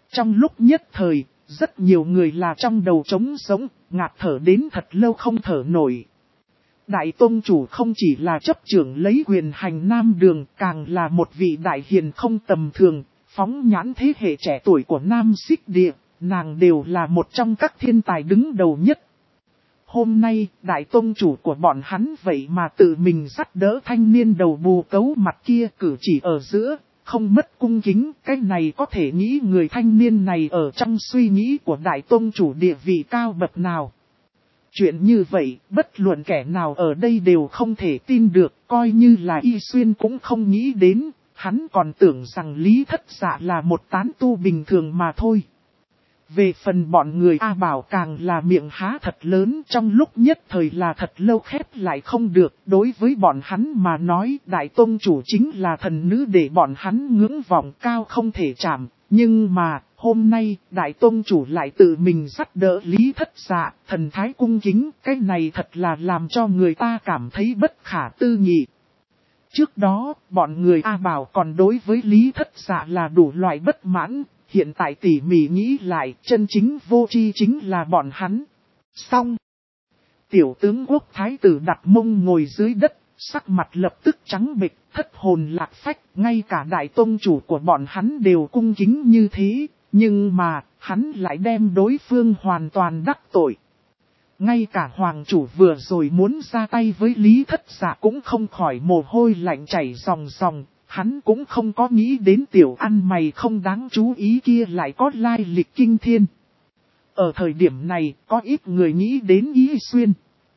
Trong lúc nhất thời, rất nhiều người là trong đầu trống sống, ngạt thở đến thật lâu không thở nổi. Đại Tông Chủ không chỉ là chấp trưởng lấy quyền hành Nam Đường, càng là một vị đại hiền không tầm thường, phóng nhãn thế hệ trẻ tuổi của Nam Xích Địa, nàng đều là một trong các thiên tài đứng đầu nhất. Hôm nay, Đại Tông Chủ của bọn hắn vậy mà tự mình dắt đỡ thanh niên đầu bù cấu mặt kia, cử chỉ ở giữa, không mất cung kính. Cái này có thể nghĩ người thanh niên này ở trong suy nghĩ của Đại Tông Chủ địa vị cao bậc nào. Chuyện như vậy, bất luận kẻ nào ở đây đều không thể tin được, coi như là Y Xuyên cũng không nghĩ đến, hắn còn tưởng rằng Lý Thất Dạ là một tán tu bình thường mà thôi. Về phần bọn người A Bảo càng là miệng há thật lớn, trong lúc nhất thời là thật lâu khép lại không được. Đối với bọn hắn mà nói, Đại Tông Chủ chính là thần nữ để bọn hắn ngưỡng vọng cao không thể chạm. Nhưng mà, hôm nay, Đại Tông Chủ lại tự mình dắt đỡ Lý Thất Dạ, thần thái cung kính, cái này thật là làm cho người ta cảm thấy bất khả tư nghị. Trước đó, bọn người A Bảo còn đối với Lý Thất Dạ là đủ loại bất mãn. Hiện tại tỉ mỉ nghĩ lại, chân chính vô tri chính là bọn hắn. Xong. Tiểu tướng Quốc Thái tử đặt mông ngồi dưới đất, sắc mặt lập tức trắng bệch, thất hồn lạc phách. Ngay cả Đại Tông Chủ của bọn hắn đều cung kính như thế, nhưng mà, hắn lại đem đối phương hoàn toàn đắc tội. Ngay cả Hoàng Chủ vừa rồi muốn ra tay với Lý Thất Dạ cũng không khỏi mồ hôi lạnh chảy ròng ròng. Hắn cũng không có nghĩ đến tiểu ăn mày không đáng chú ý kia lại có lai lịch kinh thiên. Ở thời điểm này, có ít người nghĩ đến Y Xuyên.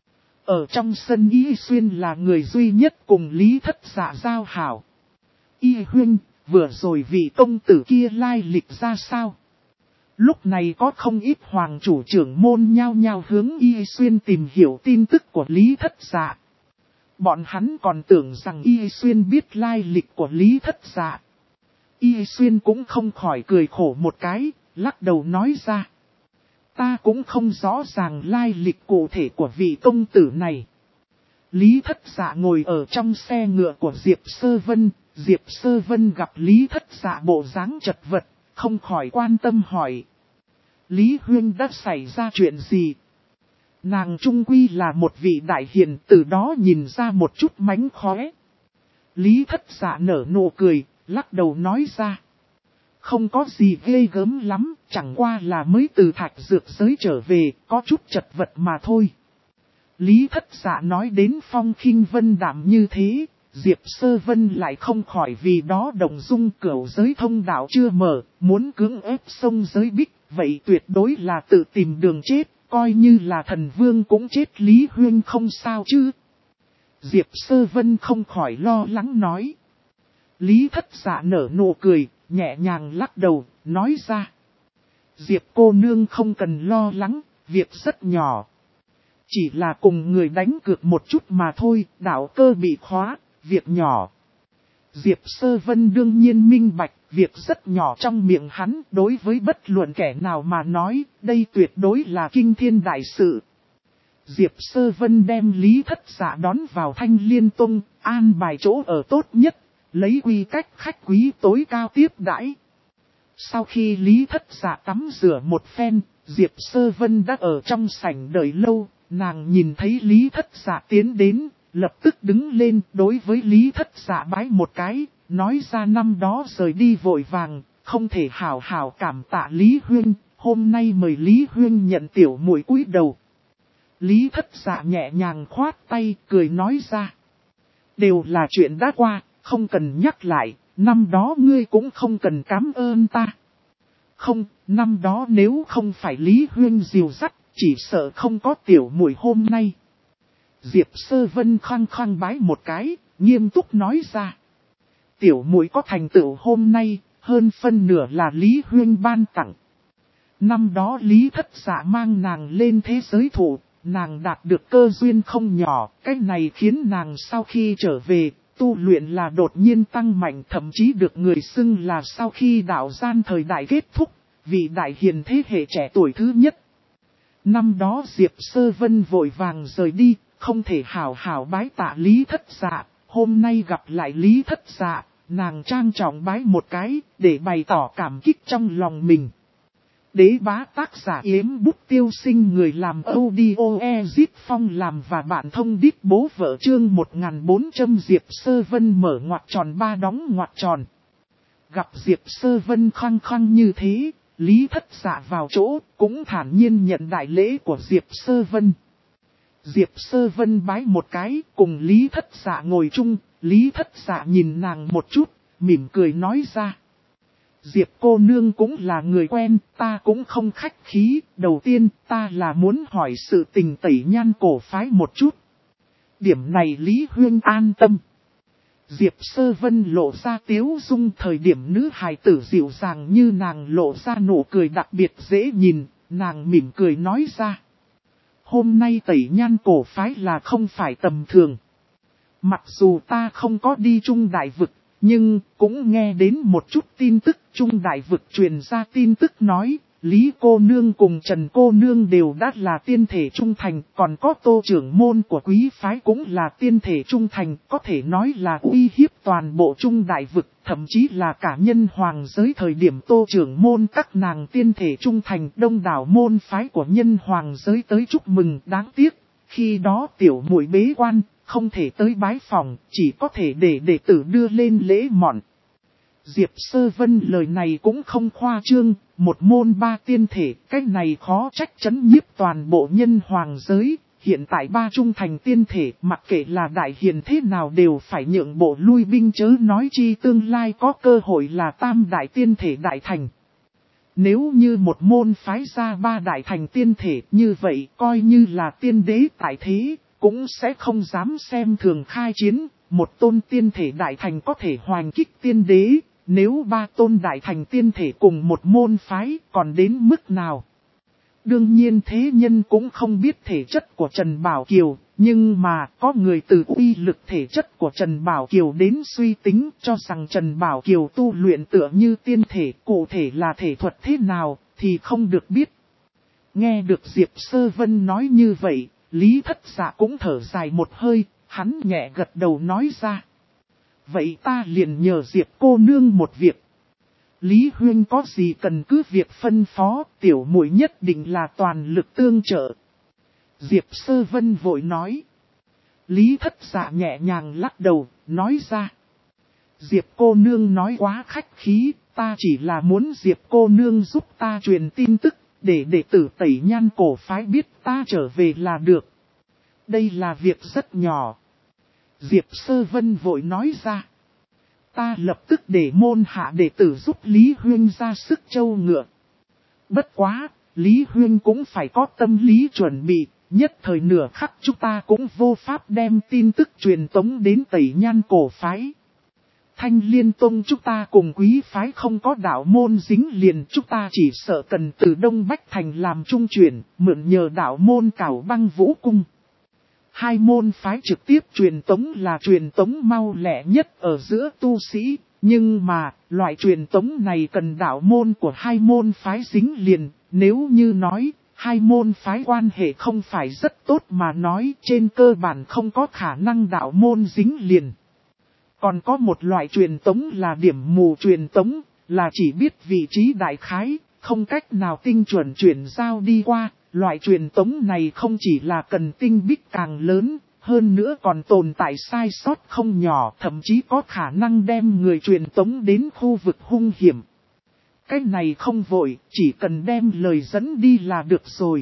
Ở trong sân Y Xuyên là người duy nhất cùng Lý Thất Dạ giao hảo. Y Huynh, vừa rồi vị công tử kia lai lịch ra sao? Lúc này có không ít hoàng chủ trưởng môn nhao nhao hướng Y Xuyên tìm hiểu tin tức của Lý Thất Dạ. Bọn hắn còn tưởng rằng Y Xuyên biết lai lịch của Lý Thất Dạ. Y Xuyên cũng không khỏi cười khổ một cái, lắc đầu nói ra. Ta cũng không rõ ràng lai lịch cụ thể của vị công tử này. Lý Thất Dạ ngồi ở trong xe ngựa của Diệp Sơ Vân. Diệp Sơ Vân gặp Lý Thất Dạ bộ dáng chật vật, không khỏi quan tâm hỏi. Lý Huyên đã xảy ra chuyện gì? Nàng trung quy là một vị đại hiền, từ đó nhìn ra một chút mánh khóe. Lý Thất Dạ nở nụ cười, lắc đầu nói ra. Không có gì ghê gớm lắm, chẳng qua là mới từ thạch dược giới trở về, có chút chật vật mà thôi. Lý Thất Dạ nói đến phong khinh vân đạm như thế, Diệp Sơ Vân lại không khỏi vì đó động dung. Cửu giới thông đạo chưa mở, muốn cưỡng ép sông giới bích, vậy tuyệt đối là tự tìm đường chết. Coi như là thần vương cũng chết, Lý Huyên không sao chứ. Diệp Sơ Vân không khỏi lo lắng nói. Lý Thất Dạ nở nụ cười, nhẹ nhàng lắc đầu, nói ra. Diệp cô nương không cần lo lắng, việc rất nhỏ. Chỉ là cùng người đánh cược một chút mà thôi, đạo cơ bị khóa, việc nhỏ. Diệp Sơ Vân đương nhiên minh bạch, việc rất nhỏ trong miệng hắn đối với bất luận kẻ nào mà nói, đây tuyệt đối là kinh thiên đại sự. Diệp Sơ Vân đem Lý Thất Dạ đón vào Thanh Liên Tông, an bài chỗ ở tốt nhất, lấy quy cách khách quý tối cao tiếp đãi. Sau khi Lý Thất Dạ tắm rửa một phen, Diệp Sơ Vân đã ở trong sảnh đợi lâu, nàng nhìn thấy Lý Thất Dạ tiến đến. Lập tức đứng lên đối với Lý Thất Dạ bái một cái, nói ra năm đó rời đi vội vàng, không thể hảo hảo cảm tạ Lý Huyên, hôm nay mời Lý Huyên nhận tiểu muội cúi đầu. Lý Thất Dạ nhẹ nhàng khoát tay, cười nói ra. Đều là chuyện đã qua, không cần nhắc lại, năm đó ngươi cũng không cần cảm ơn ta. Không, năm đó nếu không phải Lý Huyên dìu dắt, chỉ sợ không có tiểu muội hôm nay. Diệp Sơ Vân khăng khăng bái một cái, nghiêm túc nói ra. Tiểu muội có thành tựu hôm nay, hơn phân nửa là Lý Huyên ban tặng. Năm đó Lý Thất Dạ mang nàng lên thế giới thụ, nàng đạt được cơ duyên không nhỏ, cái này khiến nàng sau khi trở về, tu luyện là đột nhiên tăng mạnh, thậm chí được người xưng là sau khi đạo gian thời đại kết thúc, vị đại hiền thế hệ trẻ tuổi thứ nhất. Năm đó Diệp Sơ Vân vội vàng rời đi, không thể hảo hảo bái tạ Lý Thất Dạ, hôm nay gặp lại Lý Thất Dạ, nàng trang trọng bái một cái, để bày tỏ cảm kích trong lòng mình. Đế bá tác giả Yếm Bút Tiêu Sinh, người làm audio Ezit Phong làm và bạn thông đít bố vợ, chương 1400. Diệp Sơ Vân mở ngoặc tròn 3 đóng ngoặc tròn. Gặp Diệp Sơ Vân khăng khăng như thế, Lý Thất Dạ vào chỗ, cũng thản nhiên nhận đại lễ của Diệp Sơ Vân. Diệp Sơ Vân bái một cái, cùng Lý Thất Dạ ngồi chung. Lý Thất Dạ nhìn nàng một chút, mỉm cười nói ra. Diệp cô nương cũng là người quen, ta cũng không khách khí. Đầu tiên ta là muốn hỏi sự tình Tẩy Nhan cổ phái một chút. Điểm này Lý Huyên an tâm. Diệp Sơ Vân lộ ra tiếu dung, thời điểm nữ hài tử dịu dàng như nàng lộ ra nụ cười đặc biệt dễ nhìn, nàng mỉm cười nói ra. Hôm nay Tẩy Nhan cổ phái là không phải tầm thường. Mặc dù ta không có đi Trung Đại Vực, nhưng cũng nghe đến một chút tin tức. Trung Đại Vực truyền ra tin tức nói, Lý cô nương cùng Trần cô nương đều đã là tiên thể trung thành, còn có Tô trưởng môn của quý phái cũng là tiên thể trung thành, có thể nói là uy hiếp toàn bộ Trung Đại Vực, thậm chí là cả nhân hoàng giới. Thời điểm Tô trưởng môn các nàng tiên thể trung thành, đông đảo môn phái của nhân hoàng giới tới chúc mừng. Đáng tiếc, khi đó tiểu muội bế quan, không thể tới bái phòng, chỉ có thể để đệ tử đưa lên lễ mọn. Diệp Sơ Vân lời này cũng không khoa trương, một môn 3 tiên thể, cách này khó trách chấn nhiếp toàn bộ nhân hoàng giới. Hiện tại 3 trung thành tiên thể, mặc kệ là đại hiền thế nào đều phải nhượng bộ lui binh, chớ nói chi tương lai có cơ hội là tam đại tiên thể đại thành. Nếu như một môn phái ra 3 đại thành tiên thể, như vậy coi như là tiên đế tại thế, cũng sẽ không dám xem thường khai chiến. Một tôn tiên thể đại thành có thể hoành kích tiên đế, nếu 3 tôn đại thành tiên thể cùng một môn phái còn đến mức nào. Đương nhiên thế nhân cũng không biết thể chất của Trần Bảo Kiều, nhưng mà có người từ uy lực thể chất của Trần Bảo Kiều đến suy tính, cho rằng Trần Bảo Kiều tu luyện tựa như tiên thể, cụ thể là thể thuật thế nào thì không được biết. Nghe được Diệp Sơ Vân nói như vậy, Lý Thất Dạ cũng thở dài một hơi, hắn nhẹ gật đầu nói ra. Vậy ta liền nhờ Diệp cô nương một việc. Lý Huyên có gì cần cứ việc phân phó, tiểu muội nhất định là toàn lực tương trợ. Diệp Sơ Vân vội nói. Lý Thất Dạ nhẹ nhàng lắc đầu, nói ra. Diệp cô nương nói quá khách khí, ta chỉ là muốn Diệp cô nương giúp ta truyền tin tức, để đệ tử Tẩy Nhan cổ phái biết ta trở về là được. Đây là việc rất nhỏ. Diệp Sơ Vân vội nói ra. Ta lập tức để môn hạ đệ tử giúp Lý Huyên ra sức châu ngựa. Bất quá, Lý Huyên cũng phải có tâm lý chuẩn bị, nhất thời nửa khắc chúng ta cũng vô pháp đem tin tức truyền tống đến Tẩy Nhan cổ phái. Thanh Liên Tông chúng ta cùng quý phái không có đạo môn dính liền, chúng ta chỉ sợ cần từ Đông Bách Thành làm trung chuyển, mượn nhờ đạo môn Cảo Băng Vũ Cung. 2 môn phái trực tiếp truyền tống là truyền tống mau lẹ nhất ở giữa tu sĩ, nhưng mà loại truyền tống này cần đạo môn của 2 môn phái dính liền. Nếu như nói 2 môn phái quan hệ không phải rất tốt mà nói, trên cơ bản không có khả năng đạo môn dính liền. Còn có một loại truyền tống là điểm mù truyền tống, là chỉ biết vị trí đại khái, không cách nào tinh chuẩn chuyển giao đi qua. Loại truyền tống này không chỉ là cần tinh bích càng lớn, hơn nữa còn tồn tại sai sót không nhỏ, thậm chí có khả năng đem người truyền tống đến khu vực hung hiểm. Cái này không vội, chỉ cần đem lời dẫn đi là được rồi.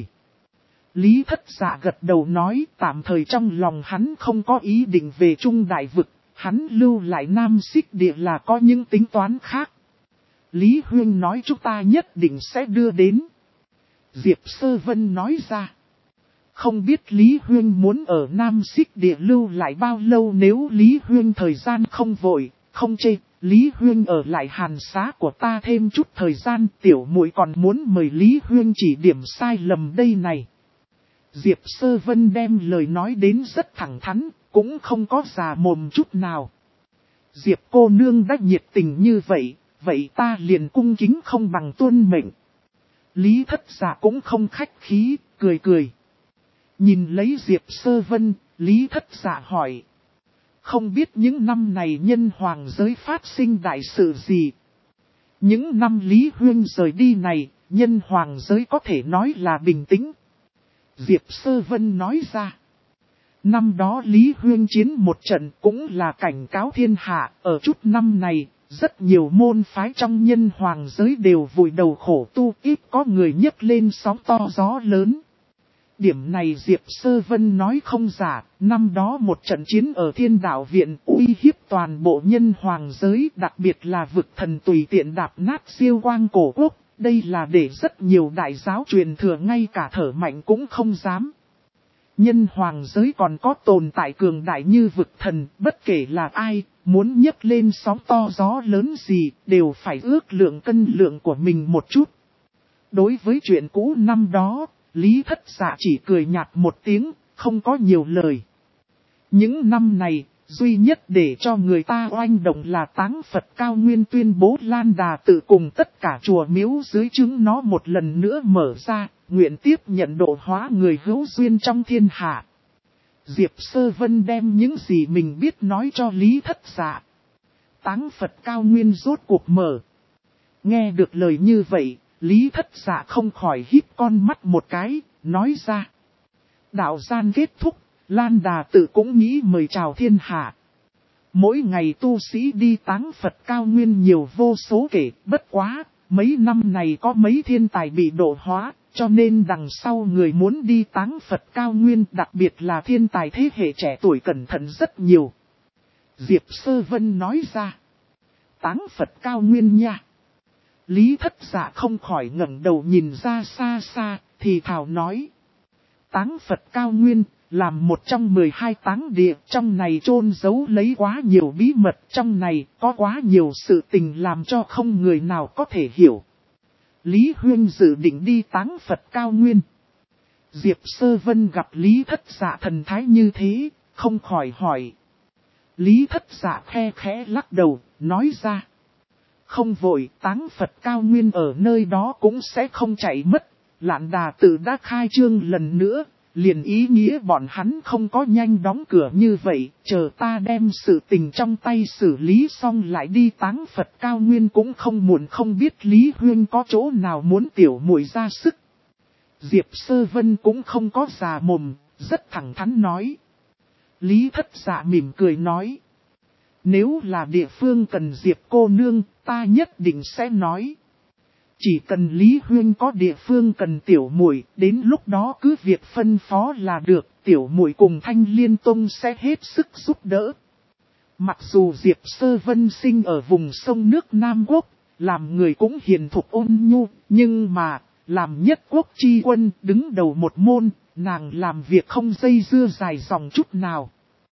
Lý Thất Dạ gật đầu nói, tạm thời trong lòng hắn không có ý định về Trung Đại Vực, hắn lưu lại Nam Xích Địa là có những tính toán khác. Lý Huyên nói chúng ta nhất định sẽ đưa đến. Diệp Sơ Vân nói ra. Không biết Lý Huyên muốn ở Nam Xích Địa lưu lại bao lâu, nếu Lý Huyên thời gian không vội, không chê, Lý Huyên ở lại hàn xá của ta thêm chút thời gian, tiểu muội còn muốn mời Lý Huyên chỉ điểm sai lầm đây này. Diệp Sơ Vân đem lời nói đến rất thẳng thắn, cũng không có già mồm chút nào. Diệp cô nương đã nhiệt tình như vậy, vậy ta liền cung kính không bằng tuân mệnh. Lý Thất Dạ cũng không khách khí, cười cười. Nhìn lấy Diệp Sơ Vân, Lý Thất Dạ hỏi. Không biết những năm này nhân hoàng giới phát sinh đại sự gì? Những năm Lý Huyên rời đi này, nhân hoàng giới có thể nói là bình tĩnh. Diệp Sơ Vân nói ra. Năm đó Lý Huyên chiến một trận cũng là cảnh cáo thiên hạ, ở chút năm này, rất nhiều môn phái trong nhân hoàng giới đều vùi đầu khổ tu, ít có người nhấc lên sóng to gió lớn. Điểm này Diệp Sơ Vân nói không giả, năm đó một trận chiến ở Thiên Đạo Viện uy hiếp toàn bộ nhân hoàng giới, đặc biệt là vực thần tùy tiện đạp nát Siêu Quang cổ quốc, đây là để rất nhiều đại giáo truyền thừa ngay cả thở mạnh cũng không dám. Nhân hoàng giới còn có tồn tại cường đại như vực thần, bất kể là ai, muốn nhấc lên sóng to gió lớn gì, đều phải ước lượng cân lượng của mình một chút. Đối với chuyện cũ năm đó, Lý Thất Dạ chỉ cười nhạt một tiếng, không có nhiều lời. Những năm này, duy nhất để cho người ta oanh động là Táng Phật Cao Nguyên tuyên bố Lan Đà tự cùng tất cả chùa miếu dưới chứng nó một lần nữa mở ra, nguyện tiếp nhận độ hóa người hữu duyên trong thiên hạ. Diệp Sơ Vân đem những gì mình biết nói cho Lý Thất Dạ. Táng Phật Cao Nguyên rốt cuộc mở. Nghe được lời như vậy, Lý Thất Dạ không khỏi híp con mắt một cái, nói ra. Đạo gian kết thúc, Lan Đà tự cũng nghĩ mời chào thiên hạ. Mỗi ngày tu sĩ đi Táng Phật Cao Nguyên nhiều vô số kể, bất quá, mấy năm này có mấy thiên tài bị độ hóa, cho nên đằng sau người muốn đi Táng Phật Cao Nguyên, đặc biệt là thiên tài thế hệ trẻ tuổi cẩn thận rất nhiều. Diệp Sơ Vân nói ra. Táng Phật Cao Nguyên nha. Lý Thất Dạ không khỏi ngẩng đầu nhìn ra xa xa, thì thào nói. Táng Phật Cao Nguyên, làm một trong 12 táng địa, trong này chôn giấu lấy quá nhiều bí mật, trong này có quá nhiều sự tình làm cho không người nào có thể hiểu. Lý Huyên dự định đi Táng Phật Cao Nguyên. Diệp Sơ Vân gặp Lý Thất Dạ thần thái như thế, không khỏi hỏi. Lý Thất Dạ khe khẽ lắc đầu, nói ra. Không vội, Táng Phật Cao Nguyên ở nơi đó cũng sẽ không chạy mất. Lạn Đà tự đã khai trương lần nữa, liền ý nghĩa bọn hắn không có nhanh đóng cửa như vậy, chờ ta đem sự tình trong tay xử lý xong lại đi Táng Phật Cao Nguyên cũng không muộn. Không biết Lý Huyên có chỗ nào muốn tiểu muội ra sức. Diệp Sơ Vân cũng không có già mồm, rất thẳng thắn nói. Lý Thất Dạ mỉm cười nói. Nếu là địa phương cần Diệp cô nương, ta nhất định sẽ nói. Chỉ cần Lý Huyên có địa phương cần tiểu muội, đến lúc đó cứ việc phân phó là được, tiểu muội cùng Thanh Liên Tông sẽ hết sức giúp đỡ. Mặc dù Diệp Sơ Vân sinh ở vùng sông nước Nam Quốc, làm người cũng hiền thục ôn nhu, nhưng mà, làm nhất quốc chi quân đứng đầu một môn, nàng làm việc không dây dưa dài dòng chút nào.